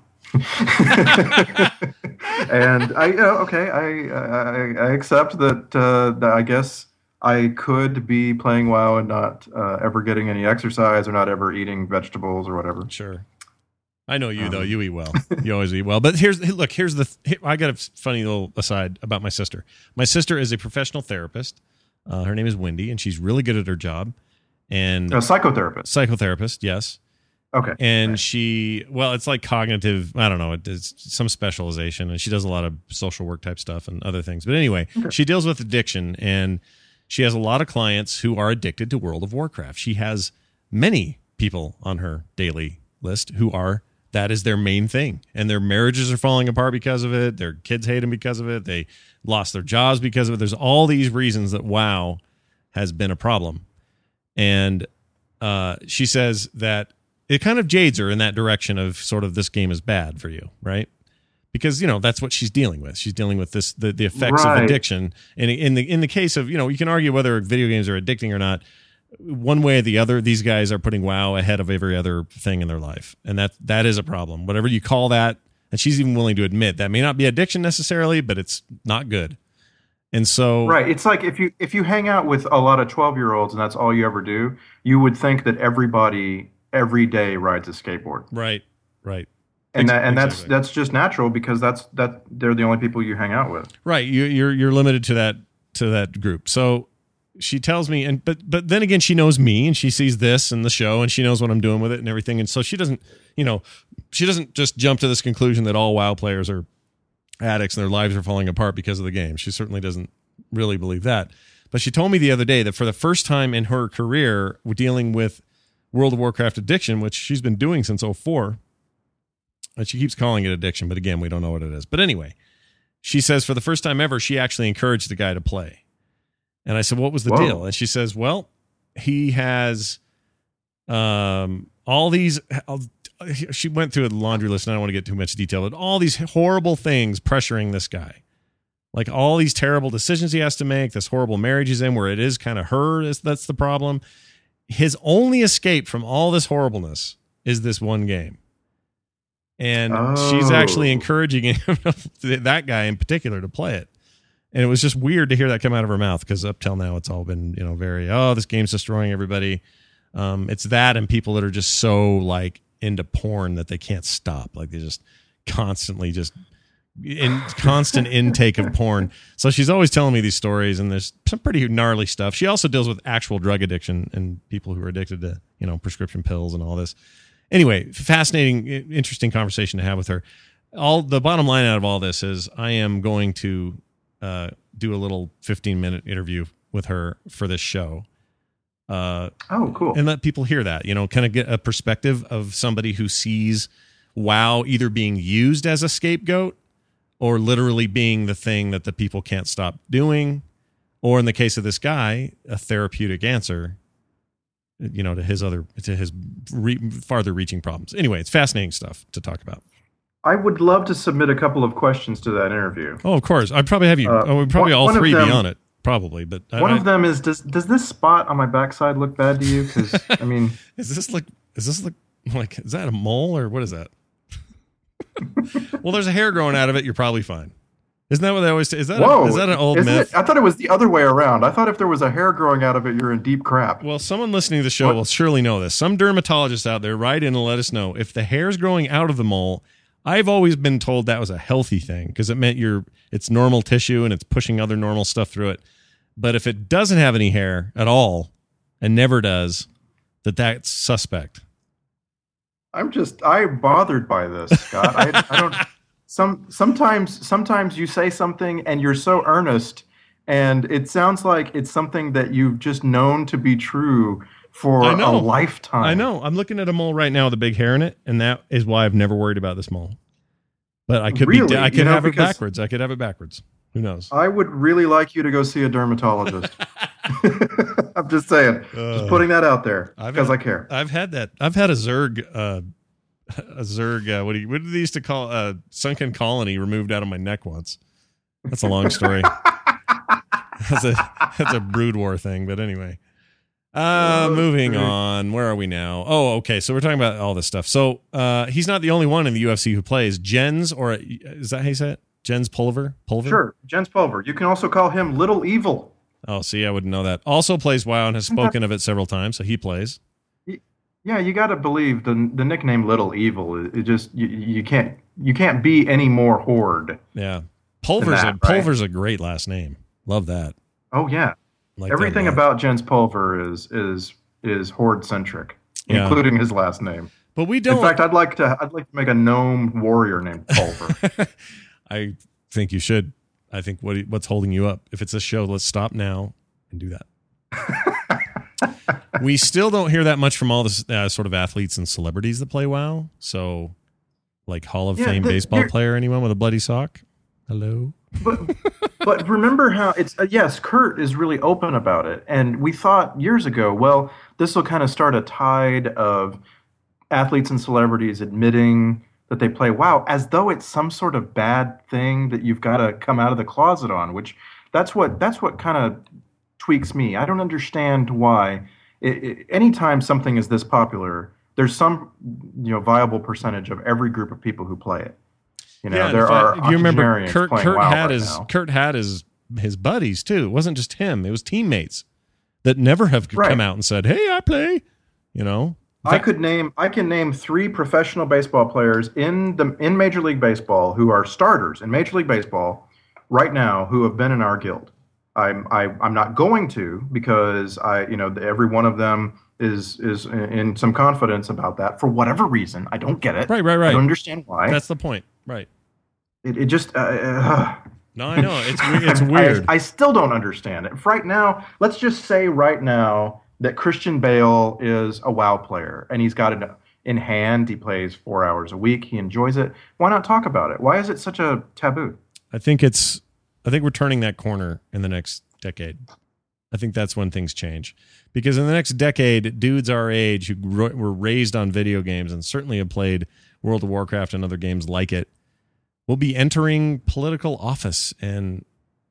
And I accept that I guess I could be playing WoW and not ever getting any exercise or not ever eating vegetables or whatever. Sure. I know you, though. You eat well. You always eat well. But I got a funny little aside about my sister. My sister is a professional therapist. Her name is Wendy, and she's really good at her job. And a psychotherapist. Psychotherapist, yes. Okay. And it's like cognitive, I don't know, it's some specialization, and she does a lot of social work type stuff and other things. But anyway, she deals with addiction, and she has a lot of clients who are addicted to World of Warcraft. She has many people on her daily list that is their main thing. And their marriages are falling apart because of it. Their kids hate them because of it. They lost their jobs because of it. There's all these reasons that WoW has been a problem. And she says that it kind of jades her in that direction of sort of this game is bad for you, right? Because, you know, that's what she's dealing with. She's dealing with this, the effects of addiction. And in the case of, you know, you can argue whether video games are addicting or not. One way or the other, these guys are putting WoW ahead of every other thing in their life. And that is a problem. Whatever you call that, and she's even willing to admit that may not be addiction necessarily, but it's not good. And so right, it's like if you hang out with a lot of 12-year-olds and that's all you ever do, you would think that everybody every day rides a skateboard. Right. And that's just natural because they're the only people you hang out with. Right. You're limited to that group. So she tells me, but then again, she knows me and she sees this and the show and she knows what I'm doing with it and everything. And so she doesn't just jump to this conclusion that all WoW players are addicts and their lives are falling apart because of the game. She certainly doesn't really believe that. But she told me the other day that for the first time in her career, we're dealing with World of Warcraft addiction, which she's been doing since 2004. And she keeps calling it addiction, but again, we don't know what it is. But anyway, she says for the first time ever, she actually encouraged the guy to play. And I said, what was the deal? And she says, well, he has all these, she went through a laundry list, and I don't want to get too much detail, but all these horrible things pressuring this guy. Like all these terrible decisions he has to make, this horrible marriage he's in where it is kind of her, that's the problem. His only escape from all this horribleness is this one game. And she's actually encouraging him, that guy in particular, to play it. And it was just weird to hear that come out of her mouth because up till now it's all been, very, this game's destroying everybody. It's that and people that are just so like into porn that they can't stop. Like they just constantly constant intake of porn. So she's always telling me these stories and there's some pretty gnarly stuff. She also deals with actual drug addiction and people who are addicted to, prescription pills and all this. Anyway, fascinating, interesting conversation to have with her. The bottom line out of all this is I am going to do a little 15-minute interview with her for this show. Cool. And let people hear that, kind of get a perspective of somebody who sees WoW either being used as a scapegoat or literally being the thing that the people can't stop doing, or in the case of this guy, a therapeutic answer, to his farther reaching problems. Anyway, it's fascinating stuff to talk about. I would love to submit a couple of questions to that interview. Oh, of course. I'd probably have you. We'd probably all three be on it. Probably, but one of them is does this spot on my backside look bad to you? Because I mean, is this like is that a mole or what is that? Well, there's a hair growing out of it. You're probably fine. Isn't that what they always say? Is that an old myth? I thought it was the other way around. I thought if there was a hair growing out of it, you're in deep crap. Well, someone listening to the show will surely know this. Some dermatologists out there write in and let us know if the hair's growing out of the mole. I've always been told that was a healthy thing because it meant it's normal tissue and it's pushing other normal stuff through it. But if it doesn't have any hair at all and never does, that's suspect. I'm bothered by this, Scott. I don't. Sometimes you say something and you're so earnest, and it sounds like it's something that you've just known to be true for a lifetime. I know. I'm looking at a mole right now with a big hair in it, and that is why I've never worried about this mole. But I could I could have it backwards. I could have it backwards. Who knows? I would really like you to go see a dermatologist. I'm just saying. Just putting that out there because I care. I've had that. I've had a Zerg. What did they used to call a sunken colony removed out of my neck once. That's a long story. That's a Brood War thing, but anyway. Moving on. Where are we now? Oh, okay. So we're talking about all this stuff. So he's not the only one in the UFC who plays. Jens, or is that how you say it? Jens Pulver? Sure, Jens Pulver. You can also call him Little Evil. Oh, see, I wouldn't know that. Also plays WoW and has spoken of it several times, so he plays. Yeah, you got to believe the nickname Little Evil. It just you can't be any more Horde. Yeah, Pulver's a great last name. Love that. Oh yeah, everything about Jens Pulver is Horde centric, including his last name. But we don't. In fact, I'd like to make a gnome warrior named Pulver. I think you should. I think what's holding you up? If it's a show, let's stop now and do that. We still don't hear that much from all the sort of athletes and celebrities that play WoW. So, like Hall of Fame baseball player, anyone with a bloody sock? Hello? But remember how it's yes, Kurt is really open about it. And we thought years ago, well, this will kind of start a tide of athletes and celebrities admitting that they play WoW as though it's some sort of bad thing that you've got to come out of the closet on, which that's what kind of tweaks me. I don't understand why anytime something is this popular, there's some viable percentage of every group of people who play it. There are. You remember Kurt had his buddies too. It wasn't just him; it was teammates that never have come out and said, "Hey, I play." I can name 3 professional baseball players in Major League Baseball who are starters in Major League Baseball right now who have been in our guild. I'm not going to because every one of them is in some confidence about that for whatever reason. I don't get it. Right. I don't understand why. That's the point. Right. It just. No, I know it's weird. I still don't understand it. Right now, let's just say right now that Christian Bale is a WoW player and he's got it in hand. He plays 4 hours a week. He enjoys it. Why not talk about it? Why is it such a taboo? I think we're turning that corner in the next decade. I think that's when things change. Because in the next decade, dudes our age who were raised on video games and certainly have played World of Warcraft and other games like it will be entering political office. And,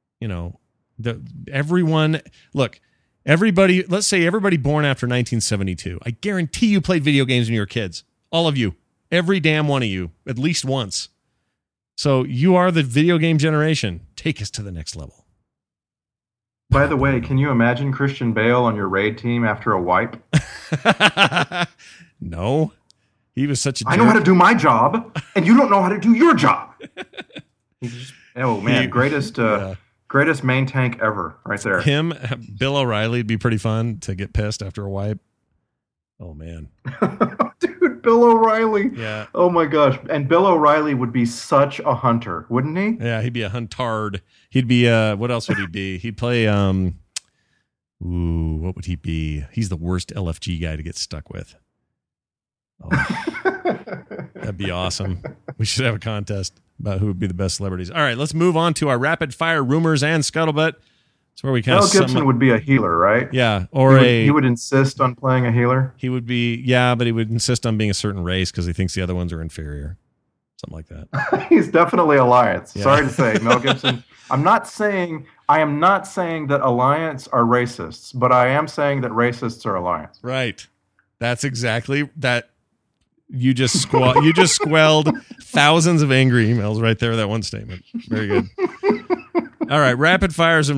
let's say everybody born after 1972. I guarantee you played video games when you were kids. All of you. Every damn one of you. At least once. So you are the video game generation. Take us to the next level. By the way, can you imagine Christian Bale on your raid team after a wipe? No. He was such a jerk. I know how to do my job, and you don't know how to do your job. Greatest main tank ever, right there. Him, Bill O'Reilly would be pretty fun to get pissed after a wipe. Oh, man. Dude, Bill O'Reilly. Yeah. Oh, my gosh. And Bill O'Reilly would be such a hunter, wouldn't he? Yeah, he'd be a huntard. He'd be, what else would he be? He'd play, what would he be? He's the worst LFG guy to get stuck with. Oh, that'd be awesome. We should have a contest about who would be the best celebrities. All right, let's move on to our rapid fire rumors and scuttlebutt. It's where we kind Mel Gibson would be a healer, right? Yeah, he would insist on playing a healer. He would be, yeah, but he would insist on being a certain race because he thinks the other ones are inferior. something like that. He's definitely Alliance. Yeah. Sorry to say, Mel Gibson. I am not saying that Alliance are racists, but I am saying that racists are Alliance. Right. That's exactly that. You just squelled thousands of angry emails right there with that one statement. Very good. All right, rapid fire rumors and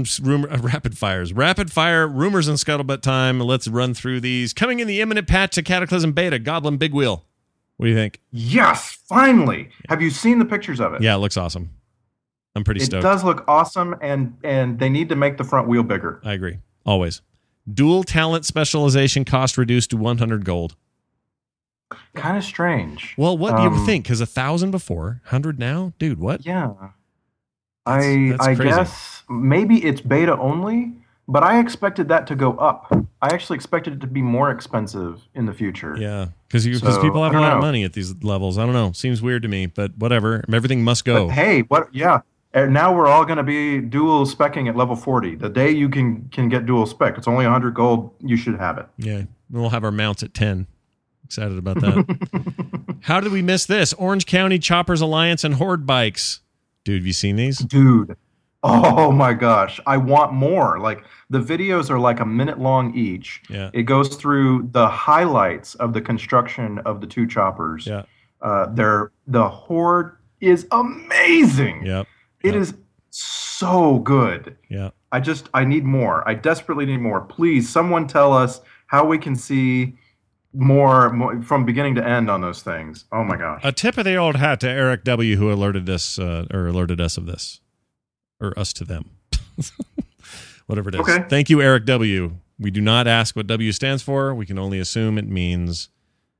scuttlebutt time. Let's run through these. Coming in the imminent patch to Cataclysm Beta, Goblin Big Wheel. What do you think? Yes, finally. Have you seen the pictures of it? Yeah, it looks awesome. I'm pretty stoked. It does look awesome, and they need to make the front wheel bigger. I agree. Always. Dual talent specialization cost reduced to 100 gold. Kind of strange. Well, what do you think? Because 1,000 before, 100 now? Dude, what? Yeah. That's I crazy. guess maybe it's beta only, but I expected that to go up. I actually expected it to be more expensive in the future. Yeah, because So, people have I a don't lot of know. money at these levels. I don't know. Seems weird to me, but whatever. Everything must go. But hey, what? Yeah. And now we're all going to be dual specking at level 40. The day you can get dual spec, it's only 100 gold. You should have it. Yeah, we'll have our mounts at 10. Excited about that. How did we miss this? Orange County Choppers Alliance and Horde bikes. Dude, have you seen these? Dude. Oh my gosh. I want more. Like the videos are like a minute long each. Yeah. It goes through the highlights of the construction of the two choppers. Yeah. The Horde is amazing. Yep. It is so good. Yeah. I need more. I desperately need more. Please, someone tell us how we can see more from beginning to end on those things. Oh my gosh. A tip of the old hat to Eric W., who alerted us of this, or us to them, whatever it is. Okay. Thank you, Eric W. We do not ask what W stands for. We can only assume it means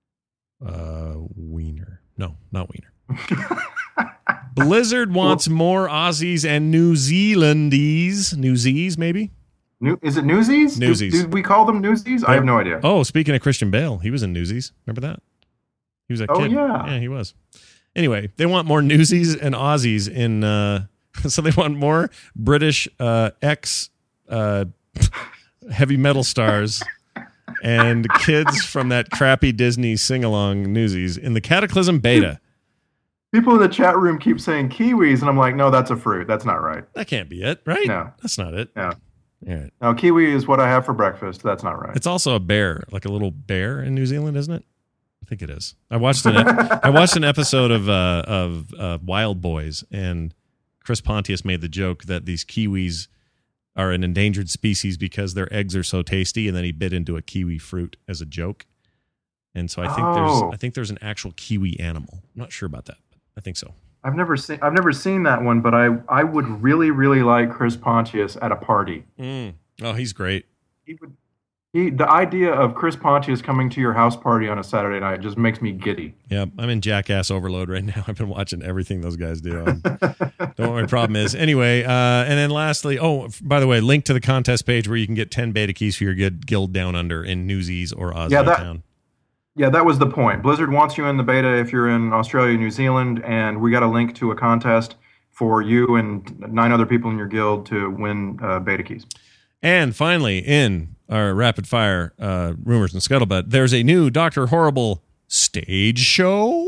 wiener. No, not wiener. Blizzard wants more Aussies and New Zealandies. Newsies, maybe? Is it Newsies? Newsies. Did we call them Newsies? I have no idea. Oh, speaking of Christian Bale, he was in Newsies. Remember that? He was a kid. Yeah. Yeah, he was. Anyway, they want more Newsies and Aussies in... so they want more British heavy metal stars and kids from that crappy Disney sing-along Newsies in the Cataclysm Beta. People in the chat room keep saying kiwis, and I'm like, no, that's a fruit. That's not right. That can't be it, right? No. That's not it. No. All right. No, kiwi is what I have for breakfast. That's not right. It's also a bear, like a little bear in New Zealand, isn't it? I think it is. I watched an episode of Wild Boys, and Chris Pontius made the joke that these kiwis are an endangered species because their eggs are so tasty, and then he bit into a kiwi fruit as a joke. And so I think there's an actual kiwi animal. I'm not sure about that, but I think so. I've never seen that one, but I would really, really like Chris Pontius at a party. Oh, he's great. The idea of Chris Pontius coming to your house party on a Saturday night just makes me giddy. Yeah, I'm in jackass overload right now. I've been watching everything those guys do. Don't know what my problem is. Anyway, and then lastly, by the way, link to the contest page where you can get 10 beta keys for your guild down under in Newsies or Aussie Town. Yeah, that was the point. Blizzard wants you in the beta if you're in Australia, New Zealand, and we got a link to a contest for you and 9 other people in your guild to win beta keys. And finally, in our rapid fire rumors and scuttlebutt, there's a new Dr. Horrible stage show.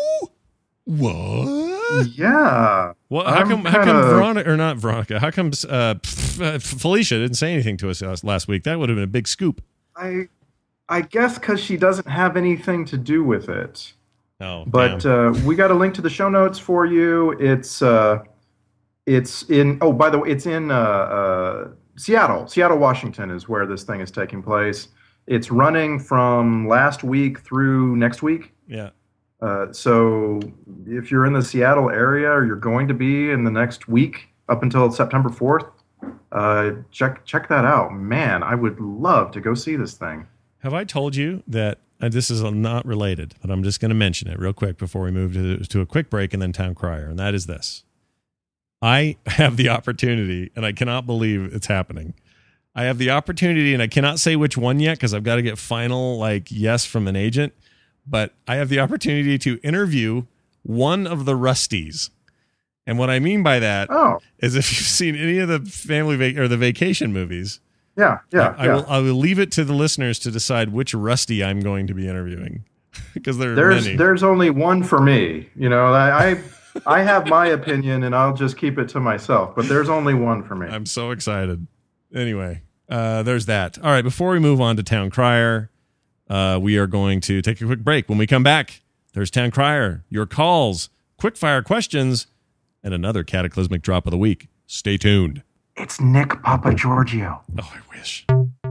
What? Yeah. Well, how come Veronica, or not Veronica? How come Felicia didn't say anything to us last week? That would have been a big scoop. I guess because she doesn't have anything to do with it. Oh, but we got a link to the show notes for you. It's in. Oh, by the way, it's in Seattle. Seattle, Washington is where this thing is taking place. It's running from last week through next week. Yeah. So if you're in the Seattle area, or you're going to be in the next week up until September 4th, check that out. Man, I would love to go see this thing. Have I told you that this is not related, but I'm just going to mention it real quick before we move to a quick break and then Town Crier, and that is this. I have the opportunity, and I cannot believe it's happening. I have the opportunity, and I cannot say which one yet because I've got to get final yes from an agent, but I have the opportunity to interview one of the Rusties. And what I mean by that is if you've seen any of the family or the vacation movies, I will leave it to the listeners to decide which Rusty I'm going to be interviewing. because there's only one for me. I have my opinion, and I'll just keep it to myself. But there's only one for me. I'm so excited. Anyway, there's that. All right, before we move on to Town Crier, we are going to take a quick break. When we come back, there's Town Crier, your calls, quick-fire questions, and another cataclysmic drop of the week. Stay tuned. It's Nick Papa Giorgio. Oh, I wish.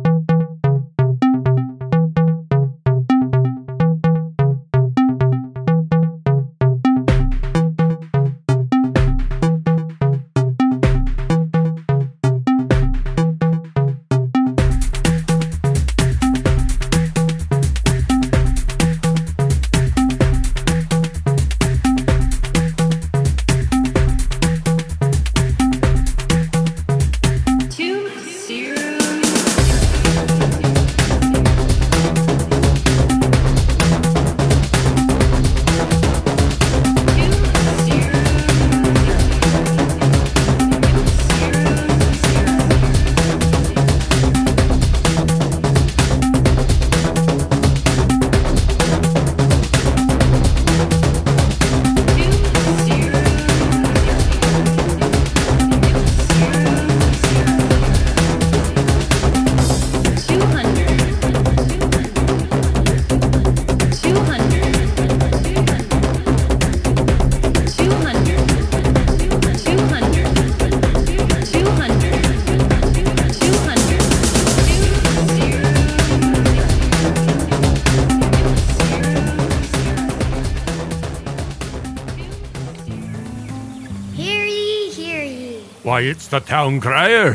Why, it's the Town Crier.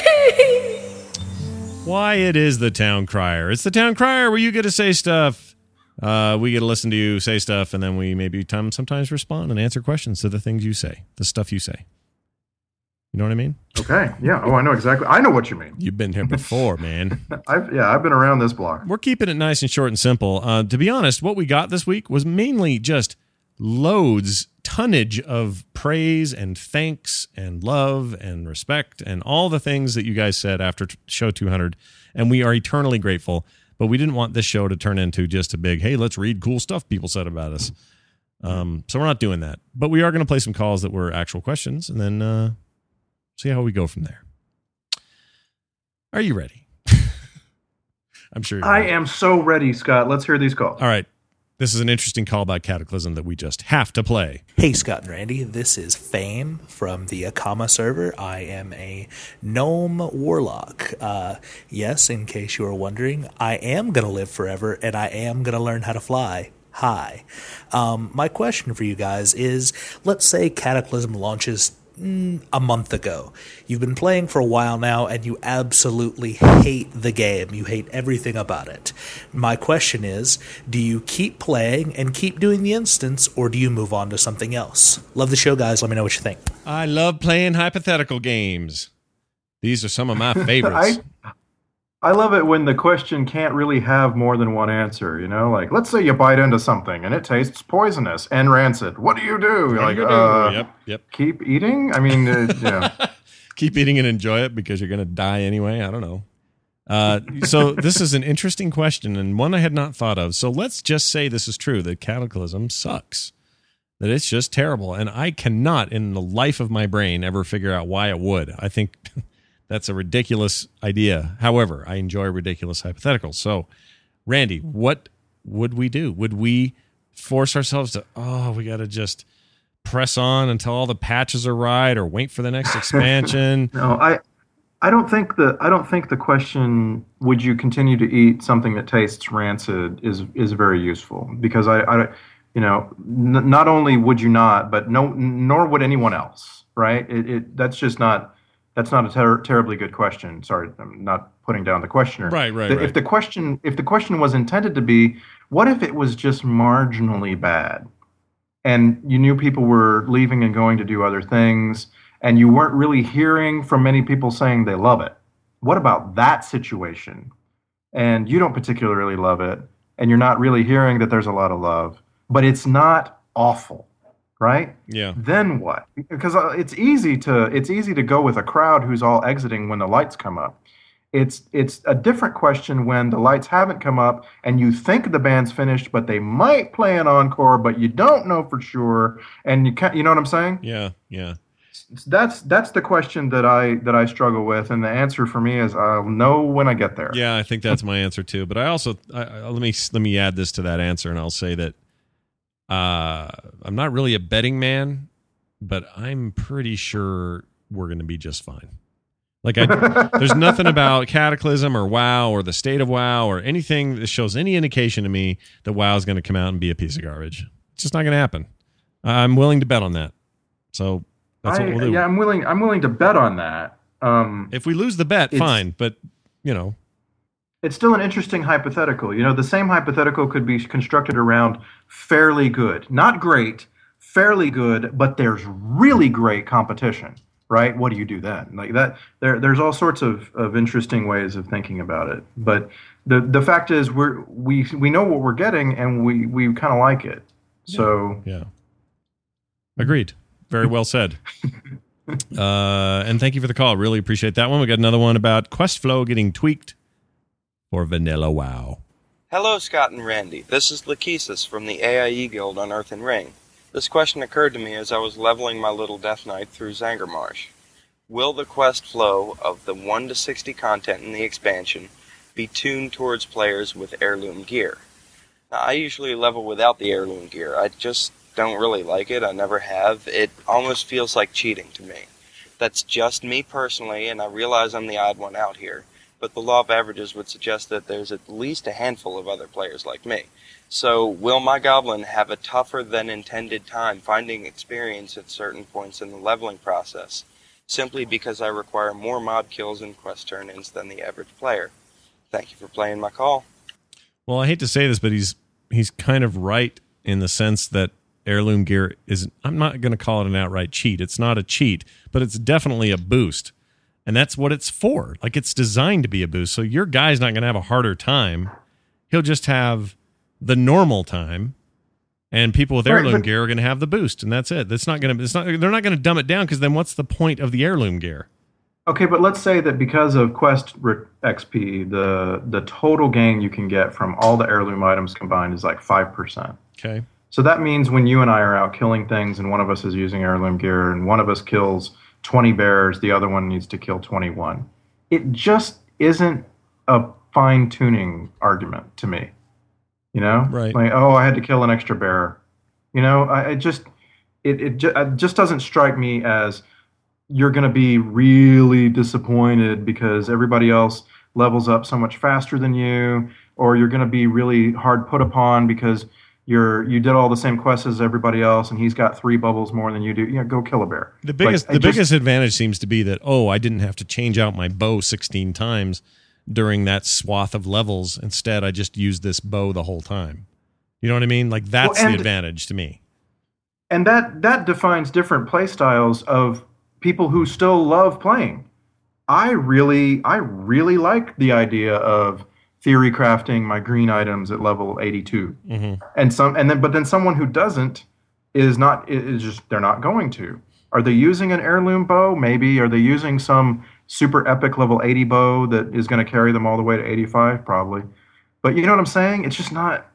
Why, it is the Town Crier. It's the Town Crier where you get to say stuff. We get to listen to you say stuff, and then we maybe sometimes respond and answer questions to the things you say, the stuff you say. You know what I mean? Okay. Yeah. Oh, I know exactly. I know what you mean. You've been here before, man. I've been around this block. We're keeping it nice and short and simple. To be honest, what we got this week was mainly just tonnage of praise and thanks and love and respect and all the things that you guys said after show 200. And we are eternally grateful. But we didn't want this show to turn into just a big, hey, let's read cool stuff people said about us. So we're not doing that. But we are going to play some calls that were actual questions and then see how we go from there. Are you ready? I'm sure you're ready. I am so ready, Scott. Let's hear these calls. All right. This is an interesting call about Cataclysm that we just have to play. Hey, Scott and Randy. This is Fame from the Akama server. I am a gnome warlock. Yes, in case you were wondering, I am going to live forever, and I am going to learn how to fly. Hi. My question for you guys is, let's say Cataclysm launches a month ago. You've been playing for a while now, and you absolutely hate the game. You hate everything about it. My question is, do you keep playing and keep doing the instance, or do you move on to something else? Love the show, guys. Let me know what you think. I love playing hypothetical games. These are some of my favorites. I love it when the question can't really have more than one answer, you know? Like, let's say you bite into something and it tastes poisonous and rancid. What do you do? You're like, Yep. Keep eating? I mean, yeah. Keep eating and enjoy it because you're going to die anyway. I don't know. So this is an interesting question and one I had not thought of. So let's just say this is true, that Cataclysm sucks. That it's just terrible. And I cannot, in the life of my brain, ever figure out why it would. I think... That's a ridiculous idea. However, I enjoy ridiculous hypotheticals. So, Randy, what would we do? Would we force ourselves to, we got to just press on until all the patches are right or wait for the next expansion? No, I don't think the question, would you continue to eat something that tastes rancid is very useful, because not only would you not, but nor would anyone else, right? That's not a terribly good question. Sorry, I'm not putting down the questioner. Right. If the question was intended to be, what if it was just marginally bad, and you knew people were leaving and going to do other things, and you weren't really hearing from many people saying they love it? What about that situation? And you don't particularly love it, and you're not really hearing that there's a lot of love, but it's not awful. Right? Yeah. Then what? Because it's easy to go with a crowd who's all exiting when the lights come up. It's a different question when the lights haven't come up and you think the band's finished, but they might play an encore, but you don't know for sure. And you know what I'm saying? Yeah, yeah. That's the question that I struggle with, and the answer for me is I'll know when I get there. Yeah, I think that's my answer too. But I also let me add this to that answer, and I'll say that I'm not really a betting man, but I'm pretty sure we're going to be just fine. Like, there's nothing about Cataclysm or WoW or the state of WoW or anything that shows any indication to me that WoW is going to come out and be a piece of garbage. It's just not going to happen. I'm willing to bet on that. So that's what we'll do. Yeah, I'm willing to bet on that. If we lose the bet, fine. But it's still an interesting hypothetical. The same hypothetical could be constructed around fairly good, not great, fairly good, but there's really great competition. Right? What do you do then? Like that, there's all sorts of interesting ways of thinking about it. But the fact is, we know what we're getting, and we kind of like it. So yeah, agreed. Very well said. And thank you for the call. Really appreciate that one. We got another one about quest flow getting tweaked for vanilla WoW. Hello, Scott and Randy. This is Lachesis from the AIE Guild on Earth and Ring. This question occurred to me as I was leveling my little Death Knight through Zangarmarsh. Will the quest flow of the 1 to 60 content in the expansion be tuned towards players with heirloom gear? Now, I usually level without the heirloom gear. I just don't really like it. I never have. It almost feels like cheating to me. That's just me personally, and I realize I'm the odd one out here, but the law of averages would suggest that there's at least a handful of other players like me. So, will my goblin have a tougher than intended time finding experience at certain points in the leveling process, simply because I require more mob kills and quest turn-ins than the average player? Thank you for playing my call. Well, I hate to say this, but he's kind of right in the sense that heirloom gear is, I'm not going to call it an outright cheat. It's not a cheat, but it's definitely a boost. And that's what it's for. Like, it's designed to be a boost. So your guy's not going to have a harder time. He'll just have the normal time, and people with heirloom gear are going to have the boost, and that's it. They're not going to dumb it down, because then what's the point of the heirloom gear? Okay, but let's say that because of Quest XP, the total gain you can get from all the heirloom items combined is like 5%. Okay. So that means when you and I are out killing things, and one of us is using heirloom gear, and one of us kills 20 bears, the other one needs to kill 21. It just isn't a fine-tuning argument to me. Right? Like, I had to kill an extra bear. It just doesn't strike me as you're going to be really disappointed because everybody else levels up so much faster than you, or you're going to be really hard put upon because you did all the same quests as everybody else, and he's got 3 bubbles more than you do. Go kill a bear. The biggest advantage seems to be that I didn't have to change out my bow 16 times during that swath of levels. Instead, I just used this bow the whole time. You know what I mean? Like, that's the advantage to me. And that defines different play styles of people who still love playing. I really like the idea of theory crafting my green items at level 82. Mm-hmm. But then someone who doesn't is just, they're not going to. Are they using an heirloom bow? Maybe. Are they using some super epic level 80 bow that is going to carry them all the way to 85? Probably. But you know what I'm saying? It's just not.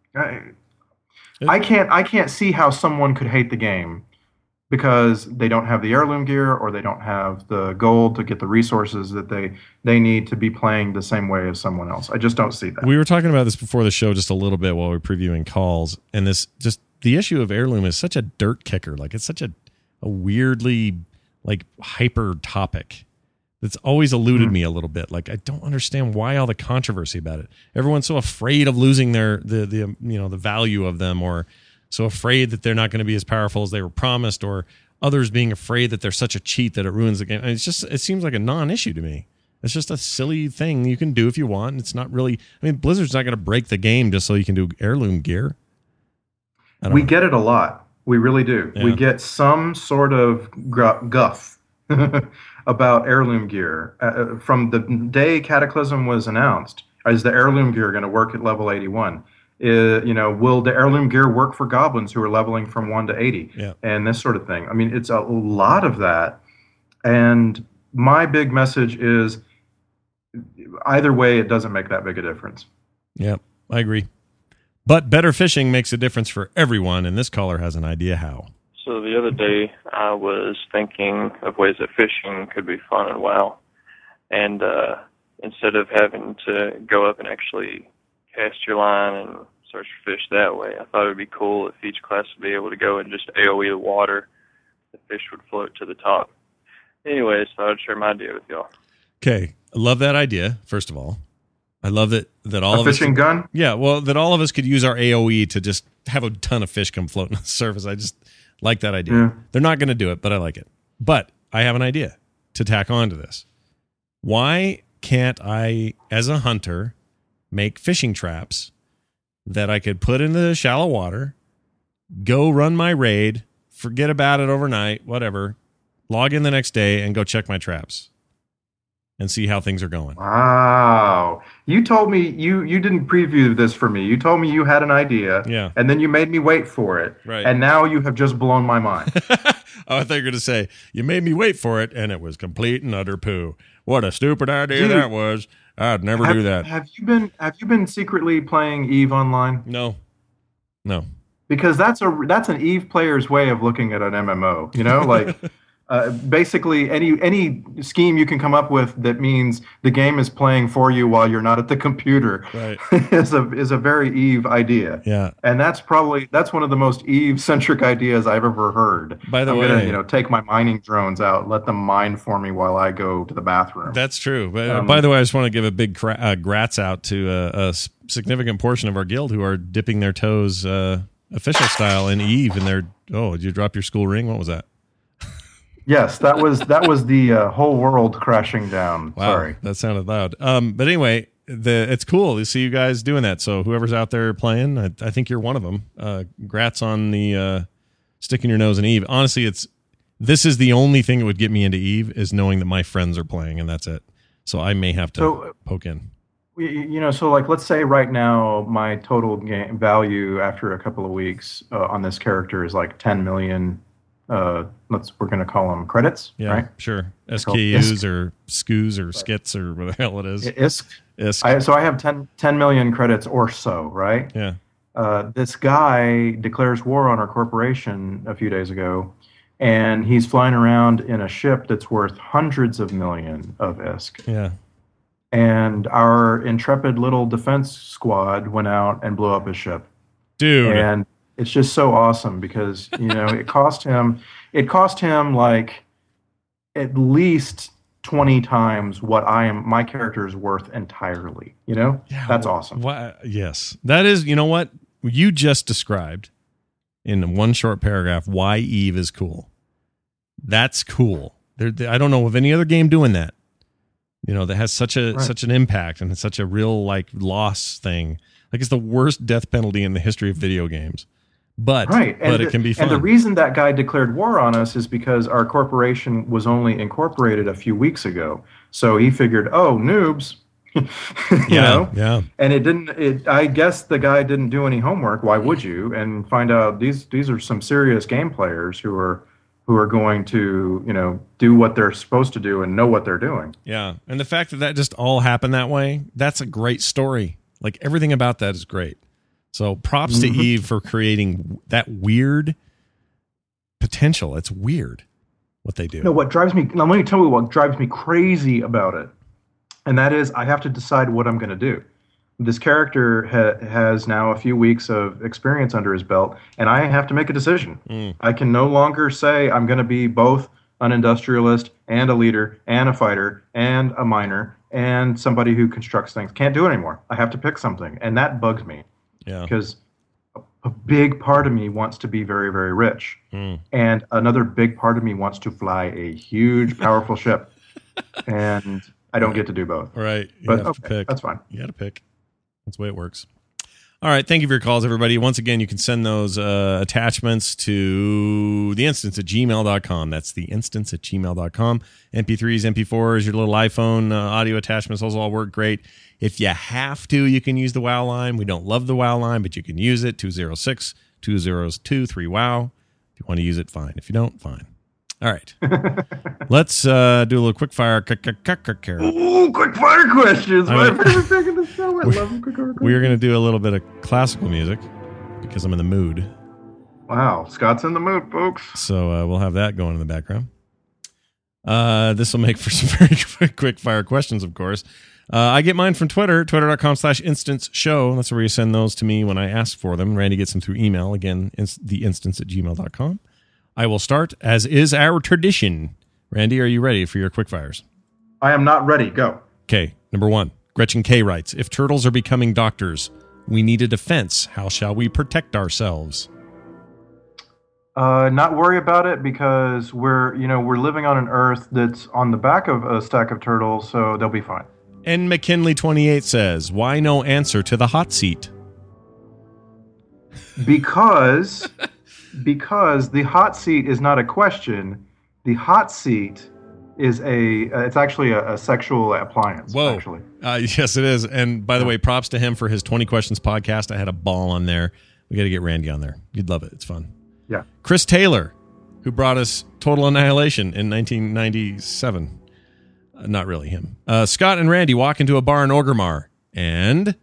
I can't see how someone could hate the game because they don't have the heirloom gear, or they don't have the gold to get the resources that they need to be playing the same way as someone else. I just don't see that. We were talking about this before the show just a little bit while we were previewing calls, and the issue of heirloom is such a dirt kicker. Like, it's such a weirdly like hyper topic that's always eluded me a little bit. Like, I don't understand why all the controversy about it. Everyone's so afraid of losing the value of them, or so afraid that they're not going to be as powerful as they were promised, or others being afraid that they're such a cheat that it ruins the game. I mean, it seems like a non-issue to me. It's just a silly thing you can do if you want. It's not really, Blizzard's not going to break the game just so you can do heirloom gear. We get it a lot. We really do. Yeah. We get some sort of guff about heirloom gear. From the day Cataclysm was announced, is the heirloom gear going to work at level 81? Will the heirloom gear work for goblins who are leveling from 1 to 80? Yeah. And this sort of thing. It's a lot of that. And my big message is, either way, it doesn't make that big a difference. Yep, I agree. But better fishing makes a difference for everyone, and this caller has an idea how. So the other day, I was thinking of ways that fishing could be fun and WoW. And instead of having to go up and actually cast your line and search for fish that way, I thought it would be cool if each class would be able to go and just AoE the water. The fish would float to the top. Anyways, I would share my idea with y'all. Okay, I love that idea, first of all. I love that all of us... A fishing gun? Yeah, well, that all of us could use our AoE to just have a ton of fish come floating on the surface. I just like that idea. Yeah. They're not going to do it, but I like it. But I have an idea to tack on to this. Why can't I, as a hunter, make fishing traps that I could put in the shallow water, go run my raid, forget about it overnight, whatever, log in the next day, and go check my traps and see how things are going? Wow. You told me you didn't preview this for me. You told me you had an idea. Yeah. And then you made me wait for it. Right. And now you have just blown my mind. Oh, I thought you were going to say, you made me wait for it, and it was complete and utter poo. What a stupid idea that was. I'd never do that. Have you been secretly playing EVE Online? No. Because that's an EVE player's way of looking at an MMO. You know, like basically any scheme you can come up with that means the game is playing for you while you're not at the computer, right, is a very EVE idea. Yeah, and that's one of the most EVE centric ideas I've ever heard. By the I'm way, gonna take my mining drones out, let them mine for me while I go to the bathroom. That's true. But by the way, I just want to give a big grats out to a significant portion of our guild who are dipping their toes official style in EVE. And did you drop your school ring? What was that? Yes, that was the whole world crashing down. Wow, sorry, that sounded loud. But anyway, it's cool to see you guys doing that. So whoever's out there playing, I think you're one of them. Grats on the sticking your nose in EVE. Honestly, this is the only thing that would get me into EVE is knowing that my friends are playing, and that's it. So I may have to poke in. So like, let's say right now my total game value after a couple of weeks on this character is like 10 million. We're going to call them credits. Yeah, right? Sure. SKUs or SKUs or skits or what the hell it is. ISK. So I have 10 million credits or so, right? Yeah. This guy declares war on our corporation a few days ago, and he's flying around in a ship that's worth hundreds of million of ISK. Yeah. And our intrepid little defense squad went out and blew up his ship. Dude. And it's just so awesome because, it cost him like at least 20 times what my character is worth entirely, Yeah, that's awesome. Yes. That is, you know what? You just described in one short paragraph why EVE is cool. That's cool. I don't know of any other game doing that. That has such an impact and it's such a real loss thing. Like it's the worst death penalty in the history of video games. But it can be fun. And the reason that guy declared war on us is because our corporation was only incorporated a few weeks ago. So he figured, oh, noobs. Yeah. And it didn't. I guess the guy didn't do any homework. Why would you? And find out these are some serious game players who are going to do what they're supposed to do and know what they're doing. Yeah, and the fact that just all happened that way, that's a great story. Like everything about that is great. So props to EVE for creating that weird potential. It's weird what they do. No, let me tell you what drives me crazy about it. And that is I have to decide what I'm going to do. This character has now a few weeks of experience under his belt, and I have to make a decision. I can no longer say I'm going to be both an industrialist and a leader and a fighter and a miner and somebody who constructs things. Can't do it anymore. I have to pick something, and that bugs me. Yeah. Because a big part of me wants to be very, very rich, and another big part of me wants to fly a huge, powerful ship, and I don't get to do both. Right. But have to pick. That's fine. You got to pick. That's the way it works. All right. Thank you for your calls, everybody. Once again, you can send those attachments to theinstance@gmail.com. That's theinstance@gmail.com. MP3s, MP4s, your little iPhone audio attachments, those all work great. If you have to, you can use the WOW line. We don't love the WOW line, but you can use it. 206-202-3WOW. If you want to use it, fine. If you don't, fine. All right. Let's do a little quick fire. Ooh, quick fire questions. My favorite thing in the show. I love quick fire questions. We are going to do a little bit of classical music because I'm in the mood. Wow, Scott's in the mood, folks. So we'll have that going in the background. This will make for some very quick fire questions, of course. I get mine from Twitter, twitter.com/instance show. That's where you send those to me when I ask for them. Randy gets them through email. Again, theinstance@gmail.com. I will start, as is our tradition. Randy, are you ready for your quick fires? I am not ready. Go. Okay, number 1. Gretchen K. writes, if turtles are becoming doctors, we need a defense. How shall we protect ourselves? Not worry about it because we're living on an Earth that's on the back of a stack of turtles, so they'll be fine. And McKinley28 says, why no answer to the hot seat? Because the hot seat is not a question. The hot seat is it's actually a sexual appliance. Whoa. Actually. Yes, it is. And by the way, props to him for his 20 Questions podcast. I had a ball on there. We got to get Randy on there. You'd love it. It's fun. Yeah. Chris Taylor, who brought us Total Annihilation in 1997. Not really him. Scott and Randy walk into a bar in Orgrimmar. And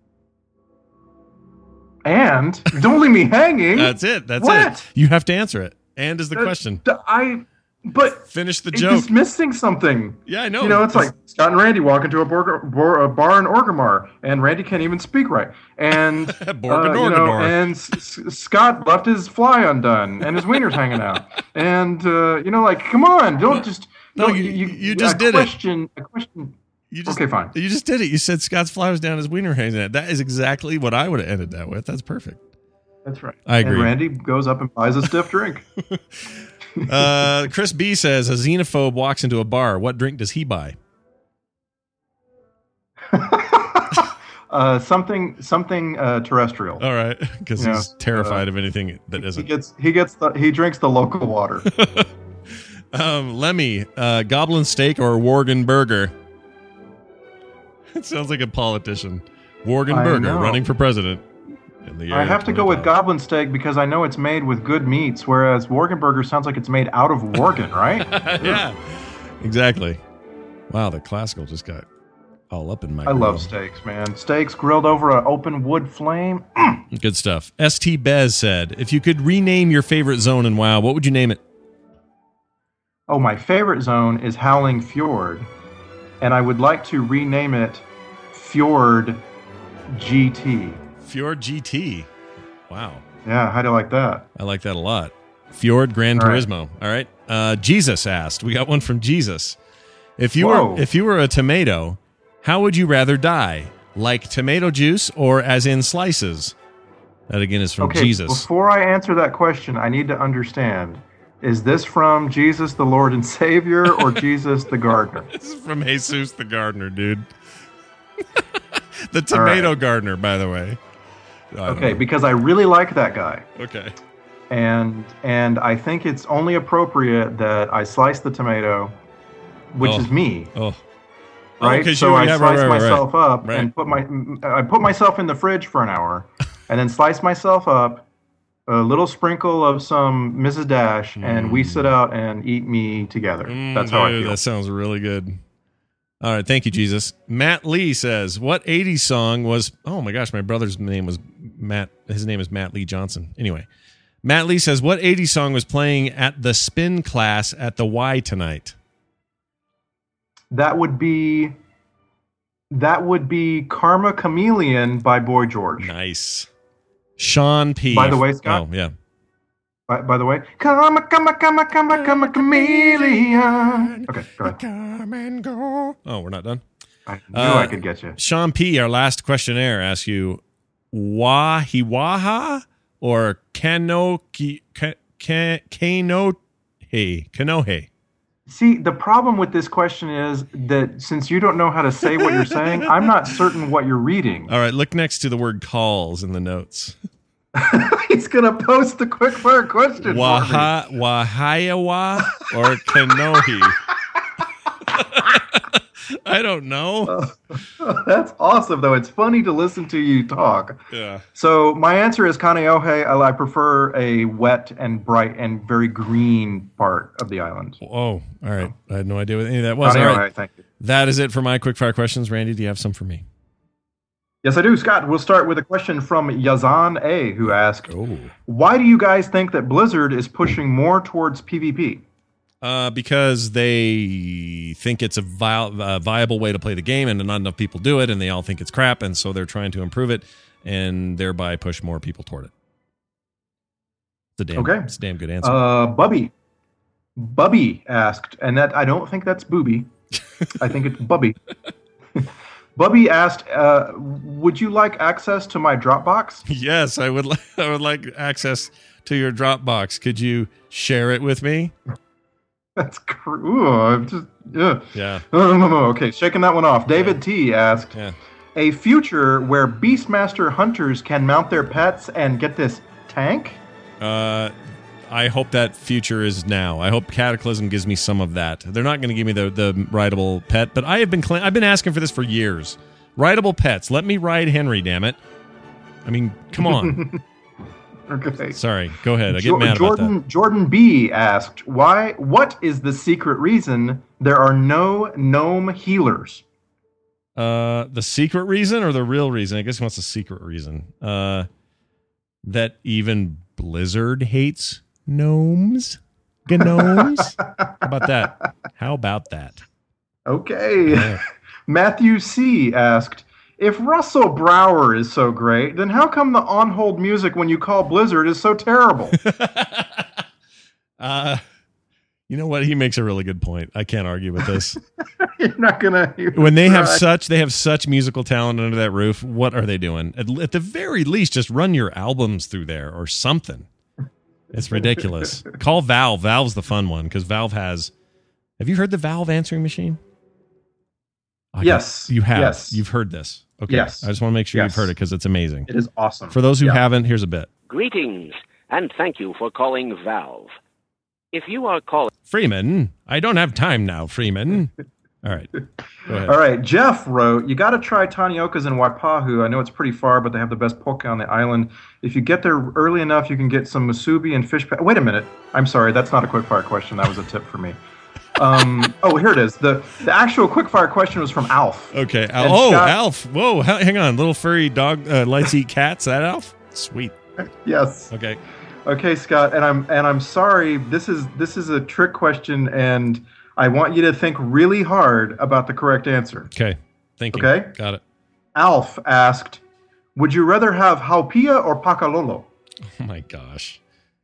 don't leave me hanging. That's it. That's what? it. You have to answer it. And is the question. But finish the joke. It's missing something. Yeah, I know. It's like Scott and Randy walk into a bar in Orgrimmar, and Randy can't even speak right. And and Scott left his fly undone, and his wiener's hanging out. And come on, don't just. No, you just did it. A question. Okay, fine. You just did it. You said Scott's fly was down, his wiener hanging out. That is exactly what I would have ended that with. That's perfect. That's right. I agree. And Randy goes up and buys a stiff drink. Chris B says, a xenophobe walks into a bar. What drink does he buy? Something terrestrial. All right, because he's terrified of anything that isn't. He drinks the local water. Lemmy, goblin steak or Worgen burger? It sounds like a politician. Worgen burger running for president. I have to go with goblin steak because I know it's made with good meats, whereas Worgen burger sounds like it's made out of Worgen, right? Yeah, exactly. Wow, the classical just got all up in my grill. Love steaks, man. Steaks grilled over an open wood flame. Good stuff. ST Bez said, if you could rename your favorite zone in WoW, what would you name it? Oh, my favorite zone is Howling Fjord, and I would like to rename it Fjord GT. Fjord GT. Wow. Yeah, how do you like that? I like that a lot. Fjord Gran Turismo. All right. Jesus asked. We got one from Jesus. If you were a tomato, how would you rather die? Like tomato juice or as in slices? That again is from Jesus. Before I answer that question, I need to understand. Is this from Jesus the Lord and Savior or Jesus the gardener? This is from Jesus the gardener, dude. The tomato gardener, by the way. Okay, because I really like that guy. Okay. And I think it's only appropriate that I slice the tomato, which is me. Oh. Right? Okay, so I slice myself up and I put myself in the fridge for an hour and then slice myself up, a little sprinkle of some Mrs. Dash, and we sit out and eat me together. That's how I feel. That sounds really good. All right, thank you, Jesus. Matt Lee says, what 80s song was... Oh, my gosh, my brother's name was Matt. His name is Matt Lee Johnson. Anyway, Matt Lee says, what 80s song was playing at the spin class at the Y tonight? That would be Karma Chameleon by Boy George. Nice. Sean P. By the way, Scott. Oh, yeah. By the way, come chameleon. Okay, go ahead. Come and go. Oh, we're not done? I knew I could get you. Sean P., our last questionnaire, asks you, Wahiwaha or Kanohe? See, the problem with this question is that since you don't know how to say what you're saying, I'm not certain what you're reading. All right, look next to the word calls in the notes. He's going to post the quick fire question. Wahiawa or Kanohe? I I don't know. That's awesome, though. It's funny to listen to you talk. Yeah. So my answer is Kaneohe. I prefer a wet and bright and very green part of the island. Oh, all right. I had no idea what any of that was. Kaneohe, All right. thank you. That is it for my quickfire questions. Randy, do you have some for me? Yes, I do, Scott. We'll start with a question from Yazan A, who asked, why do you guys think that Blizzard is pushing more towards PvP? Because they think it's a viable way to play the game, and not enough people do it, and they all think it's crap, and so they're trying to improve it, and thereby push more people toward it. It's a damn good answer. Bubby asked, and that I don't think that's Booby. I think it's Bubby. Bubby asked, would you like access to my Dropbox? Yes, I would like access to your Dropbox. Could you share it with me? That's I'm just yeah. Okay, shaking that one off. David T asked, a future where Beastmaster hunters can mount their pets and get this tank? I hope that future is now. I hope Cataclysm gives me some of that. They're not going to give me the rideable pet, but I've been asking for this for years. Rideable pets. Let me ride Henry, damn it. I mean, come on. Okay. Sorry. Go ahead. I get mad about that. Jordan B asked, what is the secret reason there are no gnome healers? The secret reason or the real reason? I guess he wants the secret reason. That even Blizzard hates gnomes. Gnomes? How about that? Okay. Yeah. Matthew C asked, if Russell Brower is so great, then how come the on-hold music when you call Blizzard is so terrible? You know what? He makes a really good point. I can't argue with this. You're not gonna. When they have such musical talent under that roof, what are they doing? At the very least, just run your albums through there or something. It's ridiculous. Call Valve. Valve's the fun one because Valve has. Have you heard the Valve answering machine? Yes, you have. Yes. You've heard this. Okay. Yes. I just want to make sure you've heard it because it's amazing. It is awesome. For those who haven't, here's a bit. Greetings, and thank you for calling Valve. If you are calling Freeman, I don't have time now, Freeman. All right. Go ahead. All right. Jeff wrote, you got to try Tanioka's in Waipahu. I know it's pretty far, but they have the best poke on the island. If you get there early enough, you can get some musubi and fish. Wait a minute. I'm sorry. That's not a quickfire question. That was a tip for me. Here it is. The actual quickfire question was from Alf. Okay. Alf. Whoa. Hang on. Little furry dog likes to eat cats. That Alf? Sweet. Yes. Okay. Okay, Scott, and I'm sorry. This is a trick question, and I want you to think really hard about the correct answer. Okay, thinking. Okay, got it. Alf asked, "Would you rather have Haupia or Pakalolo?" Oh my gosh.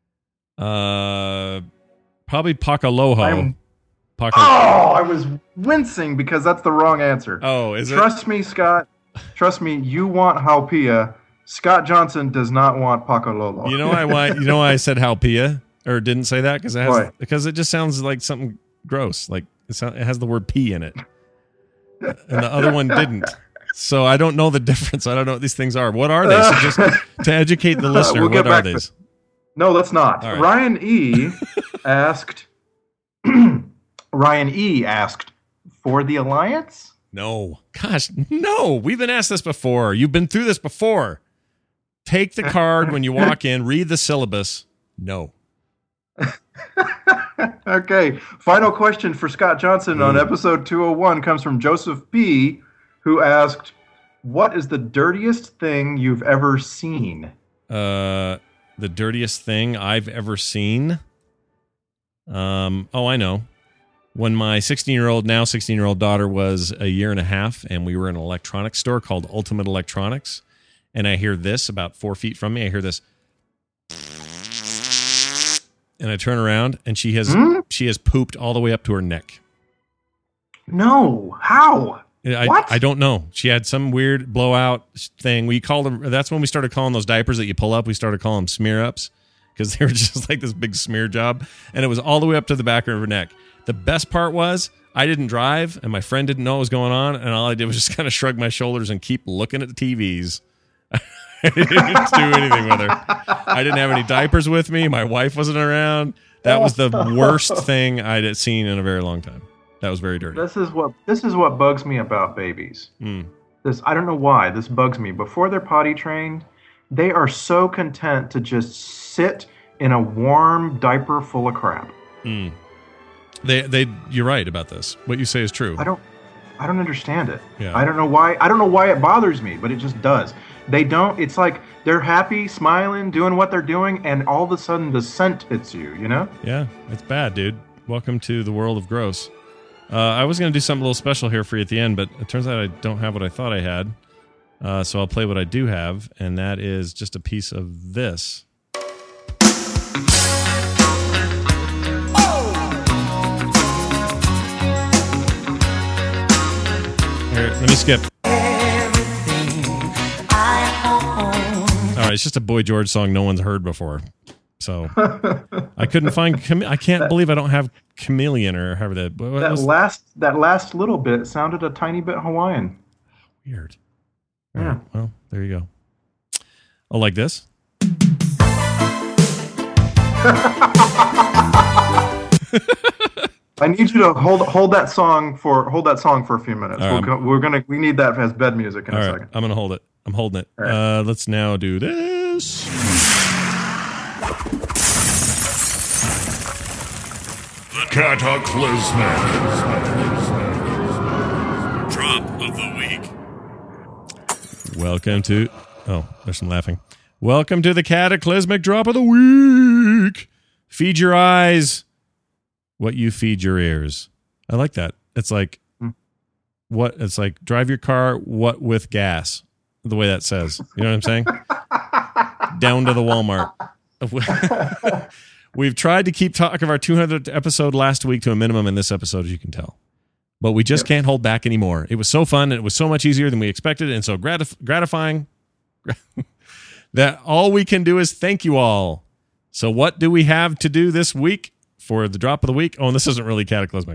Probably Pakaloho. I was wincing because that's the wrong answer. Oh, is it? Trust me, Scott. Trust me. You want Haupia. Scott Johnson does not want Pakalolo. You know why I said Haupia or didn't say that because it just sounds like something gross. Like it has the word P in it, and the other one didn't. So I don't know the difference. I don't know what these things are. What are they? So just to educate the listener, what are these? No, let's not. Right. Ryan E asked. Ryan E asked for the Alliance. No, gosh, no. We've been asked this before. You've been through this before. Take the card when you walk in, read the syllabus. No. Okay. Final question for Scott Johnson on episode 201 comes from Joseph P., who asked, what is the dirtiest thing you've ever seen? The dirtiest thing I've ever seen? I know. When my 16-year-old daughter was a year and a half, and we were in an electronics store called Ultimate Electronics, and I hear this about 4 feet from me. I hear this, and I turn around, and she has pooped all the way up to her neck. No, how? What? I don't know. She had some weird blowout thing. We called them. That's when we started calling those diapers that you pull up. We started calling them smear ups because they were just like this big smear job, and it was all the way up to the back of her neck. The best part was I didn't drive, and my friend didn't know what was going on, and all I did was just kind of shrug my shoulders and keep looking at the TVs. I didn't do anything with her. I didn't have any diapers with me. My wife wasn't around. That was the worst thing I'd seen in a very long time. That was very dirty. This is what bugs me about babies. I don't know why this bugs me. Before they're potty trained, they are so content to just sit in a warm diaper full of crap. You're right about this. What you say is true. I don't understand it. Yeah. I don't know why it bothers me, but it just does. They don't. It's like they're happy, smiling, doing what they're doing, and all of a sudden the scent hits you. You know? Yeah, it's bad, dude. Welcome to the world of gross. I was going to do something a little special here for you at the end, but it turns out I don't have what I thought I had. So I'll play what I do have, and that is just a piece of this. Here, let me skip. All right, it's just a Boy George song no one's heard before. So I couldn't find. I can't believe I don't have Chameleon or however that. That last little bit sounded a tiny bit Hawaiian. Weird. All right, well, there you go. Oh, like this. I need you to hold that song for a few minutes. Right, we need that as bed music in a second. I'm gonna hold it. I'm holding it. Right. Let's now do this. Cataclysmic Drop of the week. Welcome to. Oh, there's some laughing. Welcome to the Cataclysmic Drop of the Week. Feed your eyes what you feed your ears. I like that. It's like what? It's like drive your car what with gas. The way that says. You know what I'm saying? Down to the Walmart. We've tried to keep talk of our 200th episode last week to a minimum in this episode, as you can tell. But we just can't hold back anymore. It was so fun, and it was so much easier than we expected, and so gratifying that all we can do is thank you all. So what do we have to do this week for the drop of the week? Oh, and this isn't really cataclysmic.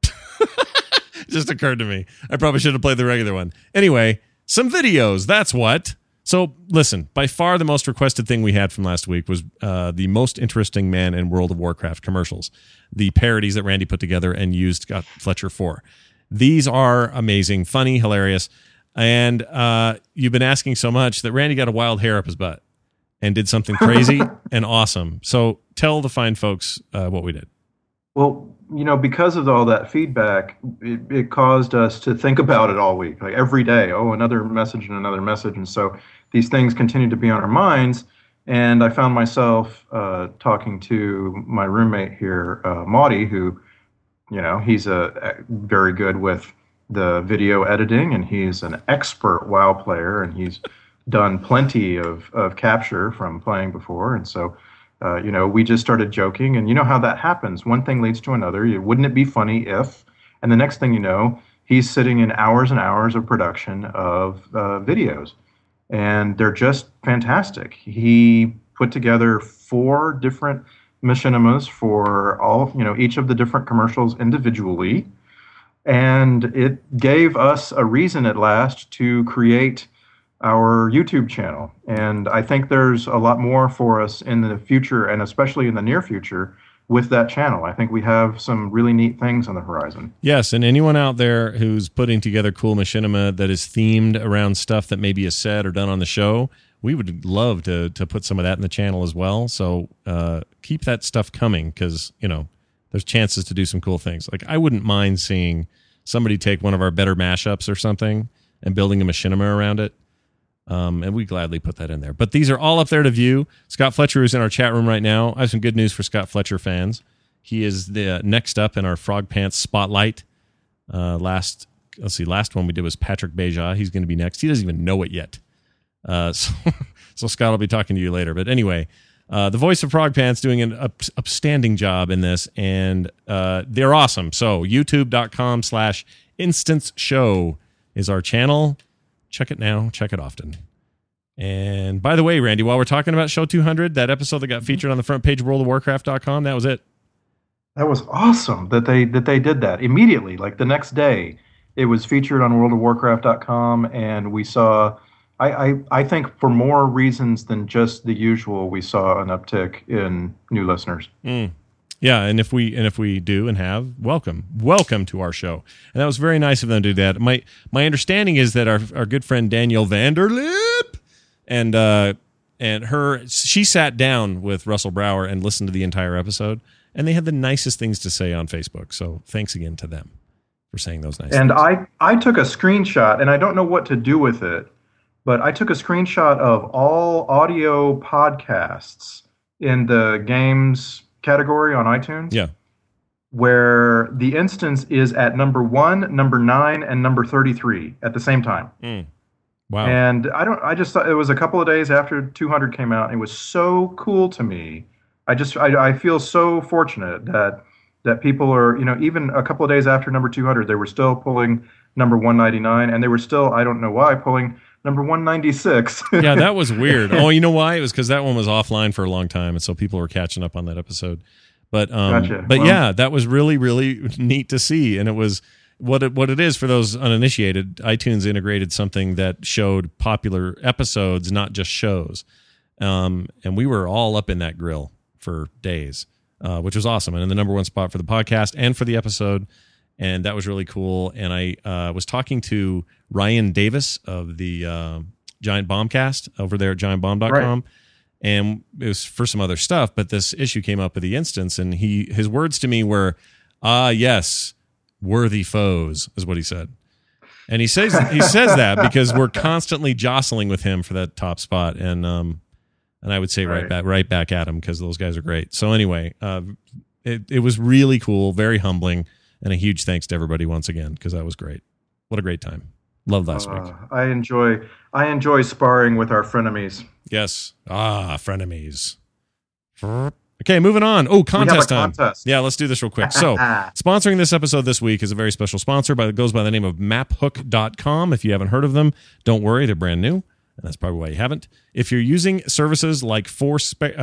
It just occurred to me. I probably should have played the regular one. Anyway, some videos, that's what. So, listen, by far the most requested thing we had from last week was the most interesting man in World of Warcraft commercials. The parodies that Randy put together and used Scott Fletcher for. These are amazing, funny, hilarious, and you've been asking so much that Randy got a wild hair up his butt and did something crazy and awesome. So, tell the fine folks what we did. Well, you know, because of all that feedback, it caused us to think about it all week, like every day. Oh, another message and another message. And so these things continued to be on our minds. And I found myself talking to my roommate here, Maudie, who, you know, he's very good with the video editing, and he's an expert WoW player, and he's done plenty of capture from playing before. And so you know, we just started joking, and you know how that happens. One thing leads to another. Wouldn't it be funny if? And the next thing you know, he's sitting in hours and hours of production of videos, and they're just fantastic. He put together 4 different machinimas for all, you know, each of the different commercials individually, and it gave us a reason at last to create our YouTube channel. And I think there's a lot more for us in the future, and especially in the near future, with that channel. I think we have some really neat things on the horizon. Yes, and anyone out there who's putting together cool machinima that is themed around stuff that maybe is said or done on the show, we would love to put some of that in the channel as well. So keep that stuff coming, because, you know, there's chances to do some cool things. Like, I wouldn't mind seeing somebody take one of our better mashups or something and building a machinima around it. And we gladly put that in there. But these are all up there to view. Scott Fletcher is in our chat room right now. I have some good news for Scott Fletcher fans. He is the next up in our Frog Pants Spotlight. Last one we did was Patrick Beja. He's going to be next. He doesn't even know it yet. So Scott will be talking to you later. But anyway, the voice of Frog Pants doing an upstanding job in this, and they're awesome. So youtube.com/Instance Show is our channel. Check it now. Check it often. And by the way, Randy, while we're talking about Show 200, that episode that got featured on the front page of WorldOfWarcraft.com, that was it. That was awesome that they did that immediately. Like the next day, it was featured on WorldOfWarcraft.com, and we saw, I think for more reasons than just the usual, we saw an uptick in new listeners. Yeah, and if we do and have, welcome to our show. And that was very nice of them to do that. My understanding is that our good friend Danielle Vanderlip and she sat down with Russell Brower and listened to the entire episode, and they had the nicest things to say on Facebook. So thanks again to them for saying those nice things. And I took a screenshot, and I don't know what to do with it, but I took a screenshot of all audio podcasts in the games category on iTunes. Yeah. Where the instance is at number 1, number 9, and number 33 at the same time. Wow. And I just thought it was a couple of days after 200 came out. And it was so cool to me. I feel so fortunate that people are, even a couple of days after number 200, they were still pulling number 199, and they were still, I don't know why, pulling number 196. Yeah, that was weird. Oh, you know why? It was because that one was offline for a long time, and so people were catching up on that episode. But Gotcha. But yeah, that was really, really neat to see, and it was what it is for those uninitiated. iTunes integrated something that showed popular episodes, not just shows, and we were all up in that grill for days, which was awesome, and in the number one spot for the podcast and for the episode. And that was really cool. And I was talking to Ryan Davis of the Giant Bombcast over there at giantbomb.com. Right. And it was for some other stuff, but this issue came up with the instance. And his words to me were, yes, worthy foes, is what he said. And he says that because we're constantly jostling with him for that top spot. And I would say right back at him because those guys are great. So anyway, it was really cool, very humbling. And a huge thanks to everybody once again, because that was great. What a great time. Loved last week. I enjoy sparring with our frenemies. Yes. Frenemies. Okay, moving on. Oh, contest time. Contest. Yeah, let's do this real quick. So, sponsoring this episode this week is a very special sponsor, but it goes by the name of maphook.com. If you haven't heard of them, don't worry, they're brand new. And that's probably why you haven't. If you're using services like Foursquare,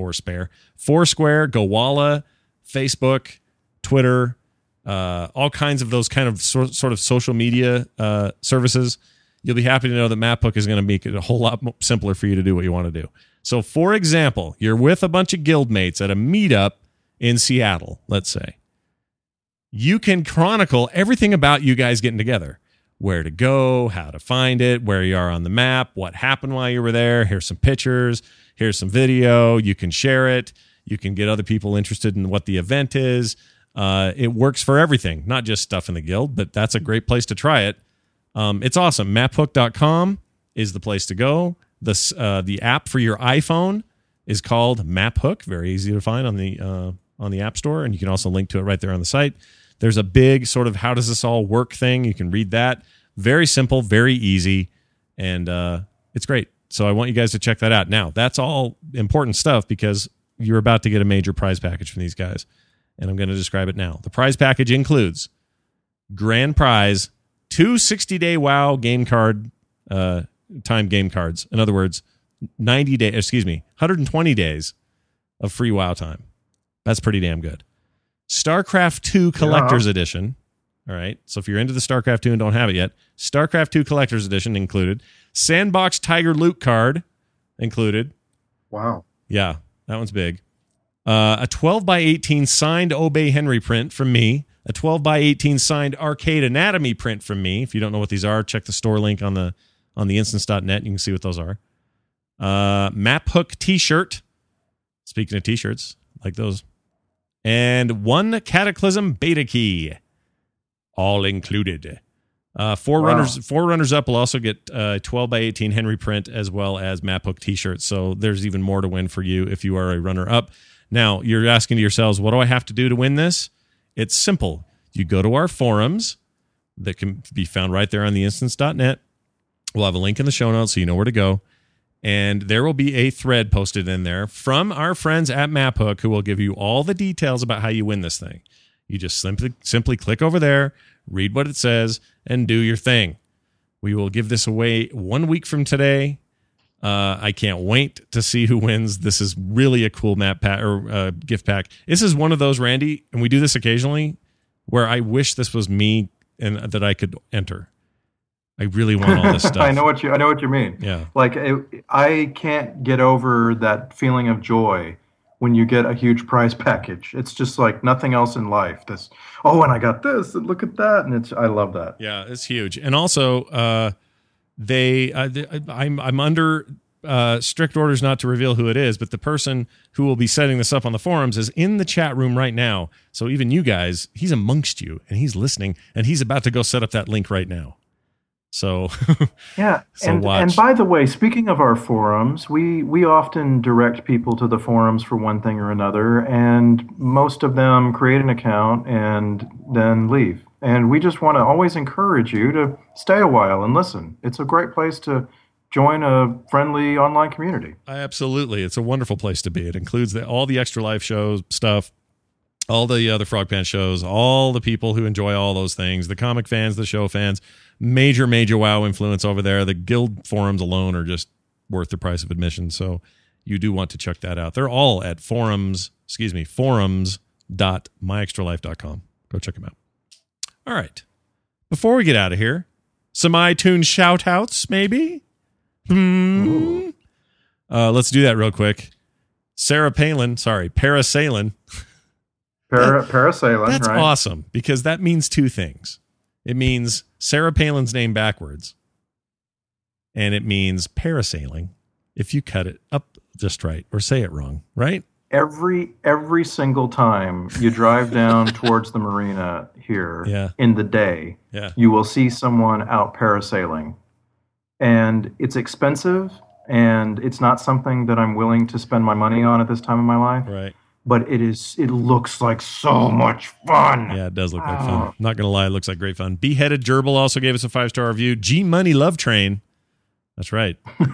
Gowalla, Facebook, Twitter, all kinds of those kind of sort of social media services, you'll be happy to know that MapHook is going to make it a whole lot simpler for you to do what you want to do. So, for example, you're with a bunch of guildmates at a meetup in Seattle, let's say. You can chronicle everything about you guys getting together. Where to go, how to find it, where you are on the map, what happened while you were there. Here's some pictures. Here's some video. You can share it. You can get other people interested in what the event is. It works for everything, not just stuff in the guild, but that's a great place to try it. It's awesome. Maphook.com is the place to go. The app for your iPhone is called MapHook. Very easy to find on the App Store, and you can also link to it right there on the site. There's a big sort of how does this all work thing. You can read that. Very simple, very easy, and it's great. So I want you guys to check that out. Now, that's all important stuff because you're about to get a major prize package from these guys, and I'm going to describe it now. The prize package includes grand prize, 2 60-day WoW game card time game cards. In other words, 120 days of free WoW time. That's pretty damn good. StarCraft 2 Collector's Edition. All right. So if you're into the StarCraft 2 and don't have it yet, StarCraft 2 Collector's Edition included. Sandbox Tiger Loot card included. Wow. Yeah, that one's big. A 12x18 signed Obey Henry print from me. A 12x18 signed Arcade Anatomy print from me. If you don't know what these are, check the store link on the instance.net. You can see what those are. MapHook t-shirt. Speaking of t-shirts, like those. And 1 Cataclysm beta key. All included. Four runners up will also get 12x18 Henry print as well as MapHook t-shirts. So there's even more to win for you if you are a runner up. Now, you're asking to yourselves, what do I have to do to win this? It's simple. You go to our forums that can be found right there on the instance.net. We'll have a link in the show notes so you know where to go. And there will be a thread posted in there from our friends at MapHook who will give you all the details about how you win this thing. You just simply click over there, read what it says, and do your thing. We will give this away 1 week from today. I can't wait to see who wins. This is really a cool map pack or gift pack. This is one of those, Randy, and we do this occasionally, where I wish this was me and that I could enter. I really want all this stuff. I know what you mean. Yeah. Like I can't get over that feeling of joy when you get a huge prize package. It's just like nothing else in life. And I got this, and look at that, and I love that. Yeah, it's huge. And also, I'm under strict orders not to reveal who it is, but the person who will be setting this up on the forums is in the chat room right now. So even you guys, he's amongst you, and he's listening, and he's about to go set up that link right now. So yeah, so and by the way, speaking of our forums, we often direct people to the forums for one thing or another, and most of them create an account and then leave. And we just want to always encourage you to stay a while and listen. It's a great place to join a friendly online community. Absolutely, it's a wonderful place to be. It includes all the Extra Life shows stuff, all the other Frog Pants shows, all the people who enjoy all those things, the comic fans, the show fans. Major WoW influence over there. The guild forums alone are just worth the price of admission. So you do want to check that out. They're all at forums.myextralife.com. Go check them out. All right. Before we get out of here, some iTunes shout outs, maybe? Let's do that real quick. Sarah Palin, Parasailing. Parasailing, That's right? awesome, because that means two things. It means Sarah Palin's name backwards, and it means parasailing if you cut it up just right or say it wrong, right? Every single time you drive down towards the marina here in the day, you will see someone out parasailing. And it's expensive, and it's not something that I'm willing to spend my money on at this time of my life. Right. But it looks like so much fun. Yeah, it does look like fun. Not going to lie, it looks like great fun. Beheaded Gerbil also gave us a 5-star review. G Money Love Train. That's right.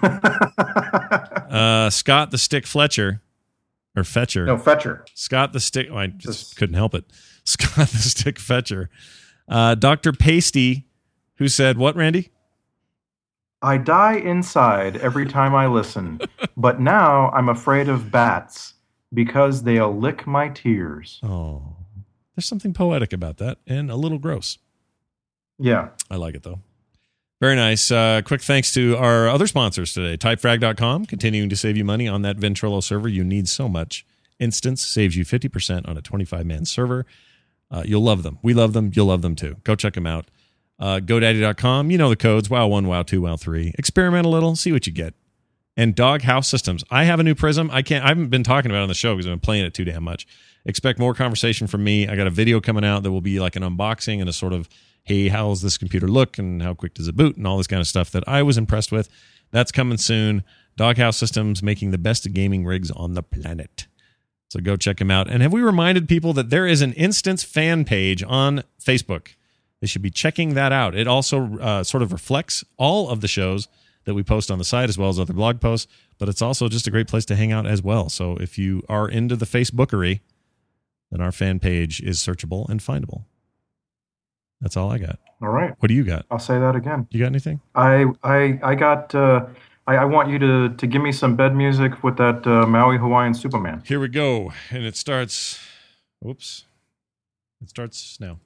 Scott the Stick Fletcher. Or Fetcher. No, Fetcher. Scott the Stick. I just couldn't help it. Scott the Stick Fetcher. Dr. Pasty, who said, what, Randy? I die inside every time I listen, but now I'm afraid of bats. Because they'll lick my tears. Oh, there's something poetic about that and a little gross. Yeah. I like it, though. Very nice. Quick thanks to our other sponsors today. Typefrag.com, continuing to save you money on that Ventrilo server you need so much. Instance saves you 50% on a 25-man server. You'll love them. We love them. You'll love them, too. Go check them out. GoDaddy.com, you know the codes. WoW1, WoW2, WoW3. Experiment a little. See what you get. And Doghouse Systems. I have a new Prism. I haven't been talking about it on the show because I've been playing it too damn much. Expect more conversation from me. I got a video coming out that will be like an unboxing and a sort of, hey, how's this computer look and how quick does it boot and all this kind of stuff that I was impressed with. That's coming soon. Doghouse Systems, making the best gaming rigs on the planet. So go check them out. And have we reminded people that there is an Instance fan page on Facebook? They should be checking that out. It also sort of reflects all of the shows that we post on the site as well as other blog posts, but it's also just a great place to hang out as well. So if you are into the Facebookery, then our fan page is searchable and findable. That's all I got. All right. What do you got? I'll say that again. You got anything? I got, I want you to give me some bed music with that Maui Hawaiian Superman. Here we go. And it starts, oops. It starts now.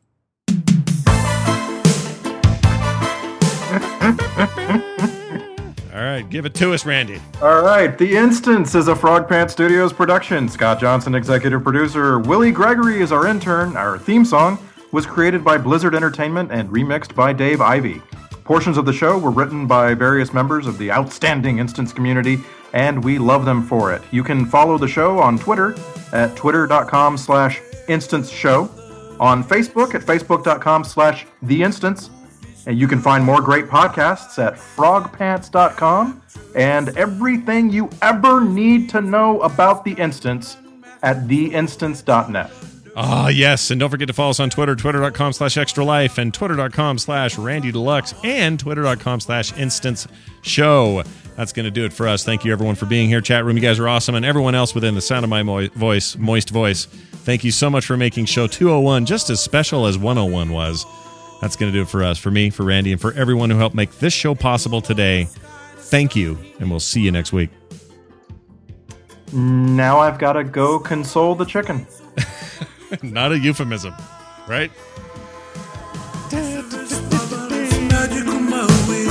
All right, give it to us, Randy. All right, The Instance is a Frog Pants Studios production. Scott Johnson, executive producer. Willie Gregory is our intern. Our theme song was created by Blizzard Entertainment and remixed by Dave Ivey. Portions of the show were written by various members of the outstanding Instance community, and we love them for it. You can follow the show on Twitter at twitter.com/Instanceshow, on Facebook at facebook.com/TheInstance, and you can find more great podcasts at frogpants.com, and everything you ever need to know about The Instance at theinstance.net. Ah, yes. And don't forget to follow us on Twitter, twitter.com/extralife, and twitter.com/RandyDeluxe, and twitter.com/InstanceShow. That's going to do it for us. Thank you, everyone, for being here. Chat room, you guys are awesome. And everyone else within the sound of my moist voice, thank you so much for making show 201 just as special as 101 was. That's going to do it for us, for me, for Randy, and for everyone who helped make this show possible today. Thank you, and we'll see you next week. Now I've got to go console the chicken. Not a euphemism, right?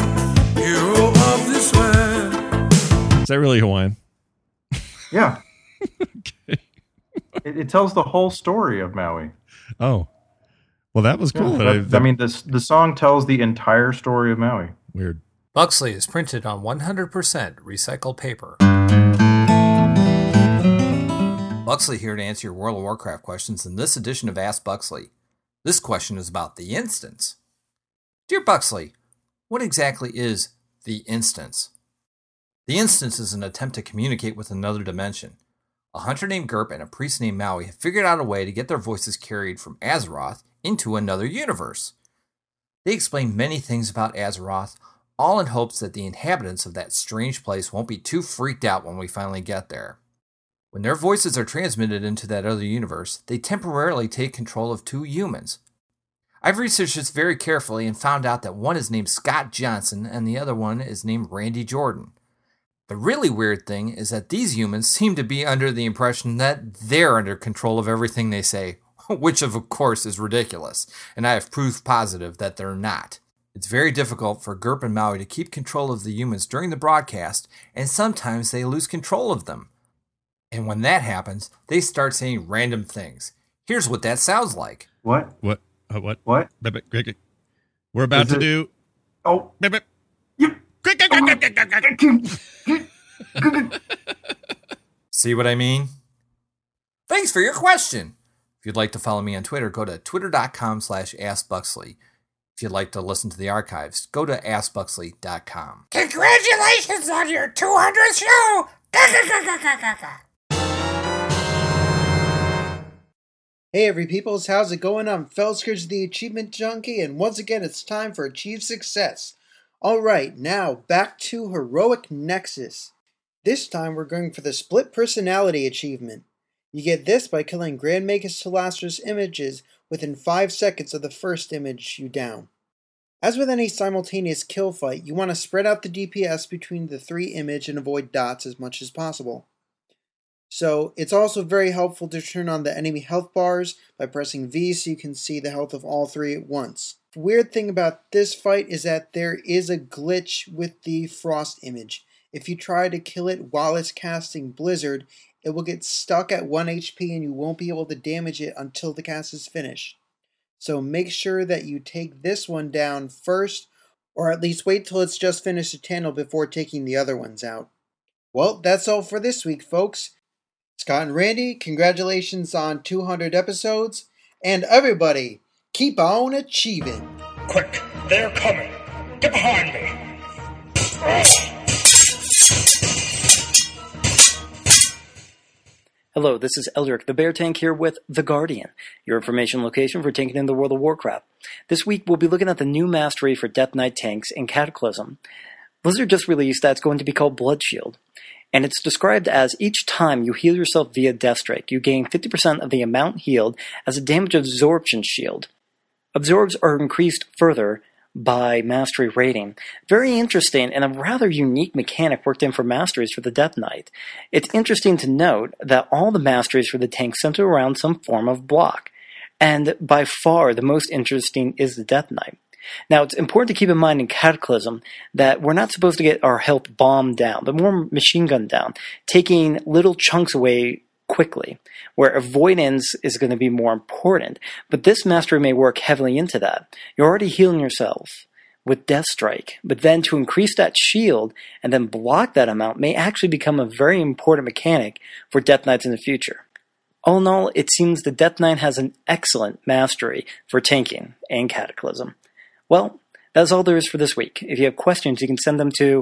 Is that really Hawaiian? Yeah. It tells the whole story of Maui. Oh, well, that was cool. Yeah, the song tells the entire story of Maui. Weird. Buxley is printed on 100% recycled paper. Buxley here to answer your World of Warcraft questions in this edition of Ask Buxley. This question is about the instance. Dear Buxley, what exactly is the instance? The instance is an attempt to communicate with another dimension. A hunter named Gerp and a priest named Maui have figured out a way to get their voices carried from Azeroth into another universe. They explain many things about Azeroth, all in hopes that the inhabitants of that strange place won't be too freaked out when we finally get there. When their voices are transmitted into that other universe, they temporarily take control of two humans. I've researched this very carefully and found out that one is named Scott Johnson and the other one is named Randy Jordan. The really weird thing is that these humans seem to be under the impression that they're under control of everything they say, which of course is ridiculous, and I have proof positive that they're not. It's very difficult for Gerp and Maui to keep control of the humans during the broadcast, and sometimes they lose control of them. And when that happens, they start saying random things. Here's what that sounds like. What? What? What? We're about to do... Oh. See what I mean? Thanks for your question. If you'd like to follow me on Twitter, go to twitter.com/AskBuxley. If you'd like to listen to the archives, go to AskBuxley.com. Congratulations on your 200th show! Hey every peoples, how's it going? I'm Felskers the Achievement Junkie, and once again it's time for Achieve Success. Alright, now back to Heroic Nexus. This time we're going for the Split Personality Achievement. You get this by killing Grand Magus Talastra's images within 5 seconds of the first image you down. As with any simultaneous kill fight, you want to spread out the DPS between the 3 image and avoid dots as much as possible. So, it's also very helpful to turn on the enemy health bars by pressing V so you can see the health of all 3 at once. The weird thing about this fight is that there is a glitch with the Frost image. If you try to kill it while it's casting Blizzard, it will get stuck at 1 HP and you won't be able to damage it until the cast is finished. So make sure that you take this one down first, or at least wait till it's just finished to Tandle before taking the other ones out. Well, that's all for this week, folks. Scott and Randy, congratulations on 200 episodes, and everybody, keep on achieving. Quick, they're coming. Get behind me. Hello, this is Eldrick the Bear Tank here with The Guardian, your information location for tanking in the World of Warcraft. This week we'll be looking at the new mastery for Death Knight tanks in Cataclysm. Blizzard just released that's going to be called Blood Shield, and it's described as each time you heal yourself via Deathstrike, you gain 50% of the amount healed as a damage absorption shield. Absorbs are increased further by mastery rating. Very interesting and a rather unique mechanic worked in for masteries for the Death Knight. It's interesting to note that all the masteries for the tank center around some form of block, and by far the most interesting is the Death Knight. Now, it's important to keep in mind in Cataclysm that we're not supposed to get our health bombed down, but more machine gunned down, taking little chunks away quickly, where avoidance is going to be more important. But this mastery may work heavily into that. You're already healing yourself with Deathstrike, but then to increase that shield and then block that amount may actually become a very important mechanic for Death Knights in the future. All in all, it seems the Death Knight has an excellent mastery for tanking and Cataclysm. Well, that's all there is for this week. If you have questions, you can send them to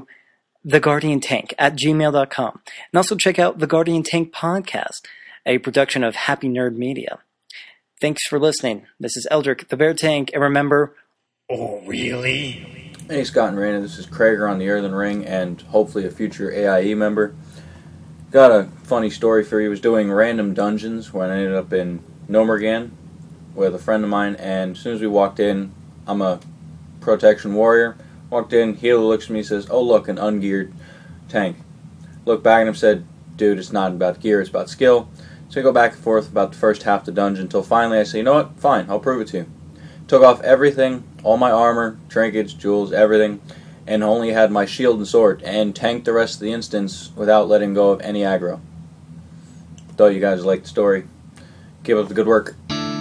theguardiantank@gmail.com. And also check out The Guardian Tank Podcast, a production of Happy Nerd Media. Thanks for listening. This is Eldrick, the Bear Tank, and remember... Oh, really? Hey, Scott and Randy, this is Krager on the Earthen Ring, and hopefully a future AIE member. Got a funny story for you. I was doing random dungeons when I ended up in Nomergan with a friend of mine, and as soon as we walked in, I'm a protection warrior. Walked in, healer looks at me, says, "Oh look, an ungeared tank." Looked back at him, said, "Dude, it's not about gear, it's about skill." So I go back and forth about the first half of the dungeon until finally I say, "You know what? Fine, I'll prove it to you." Took off everything, all my armor, trinkets, jewels, everything, and only had my shield and sword, and tanked the rest of the instance without letting go of any aggro. Thought you guys liked the story. Keep up the good work.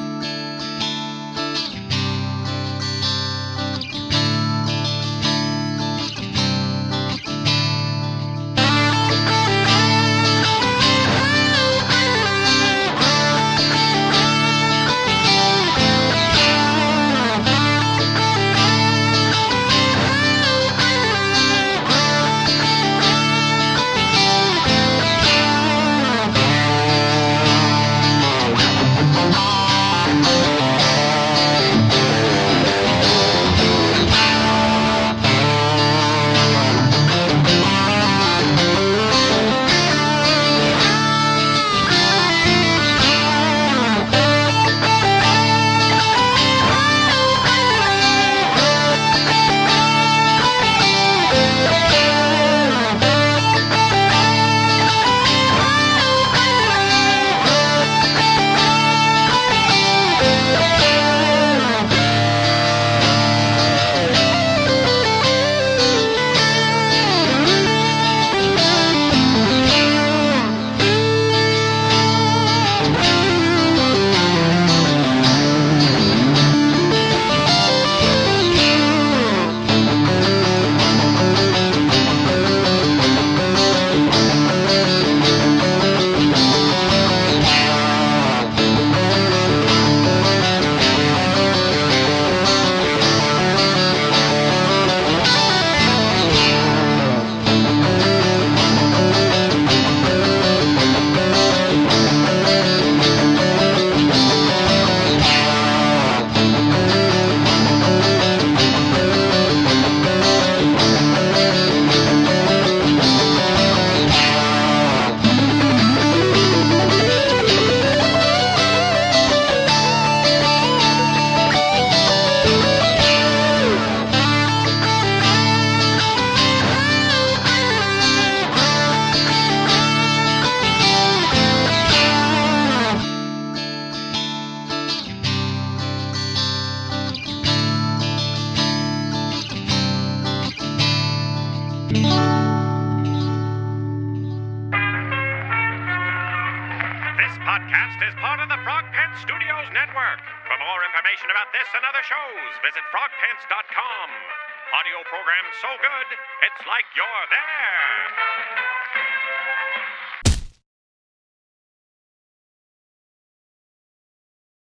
podcast is part of the Frog Pants Studios Network. For more information about this and other shows, visit frogpants.com. Audio program so good, it's like you're there.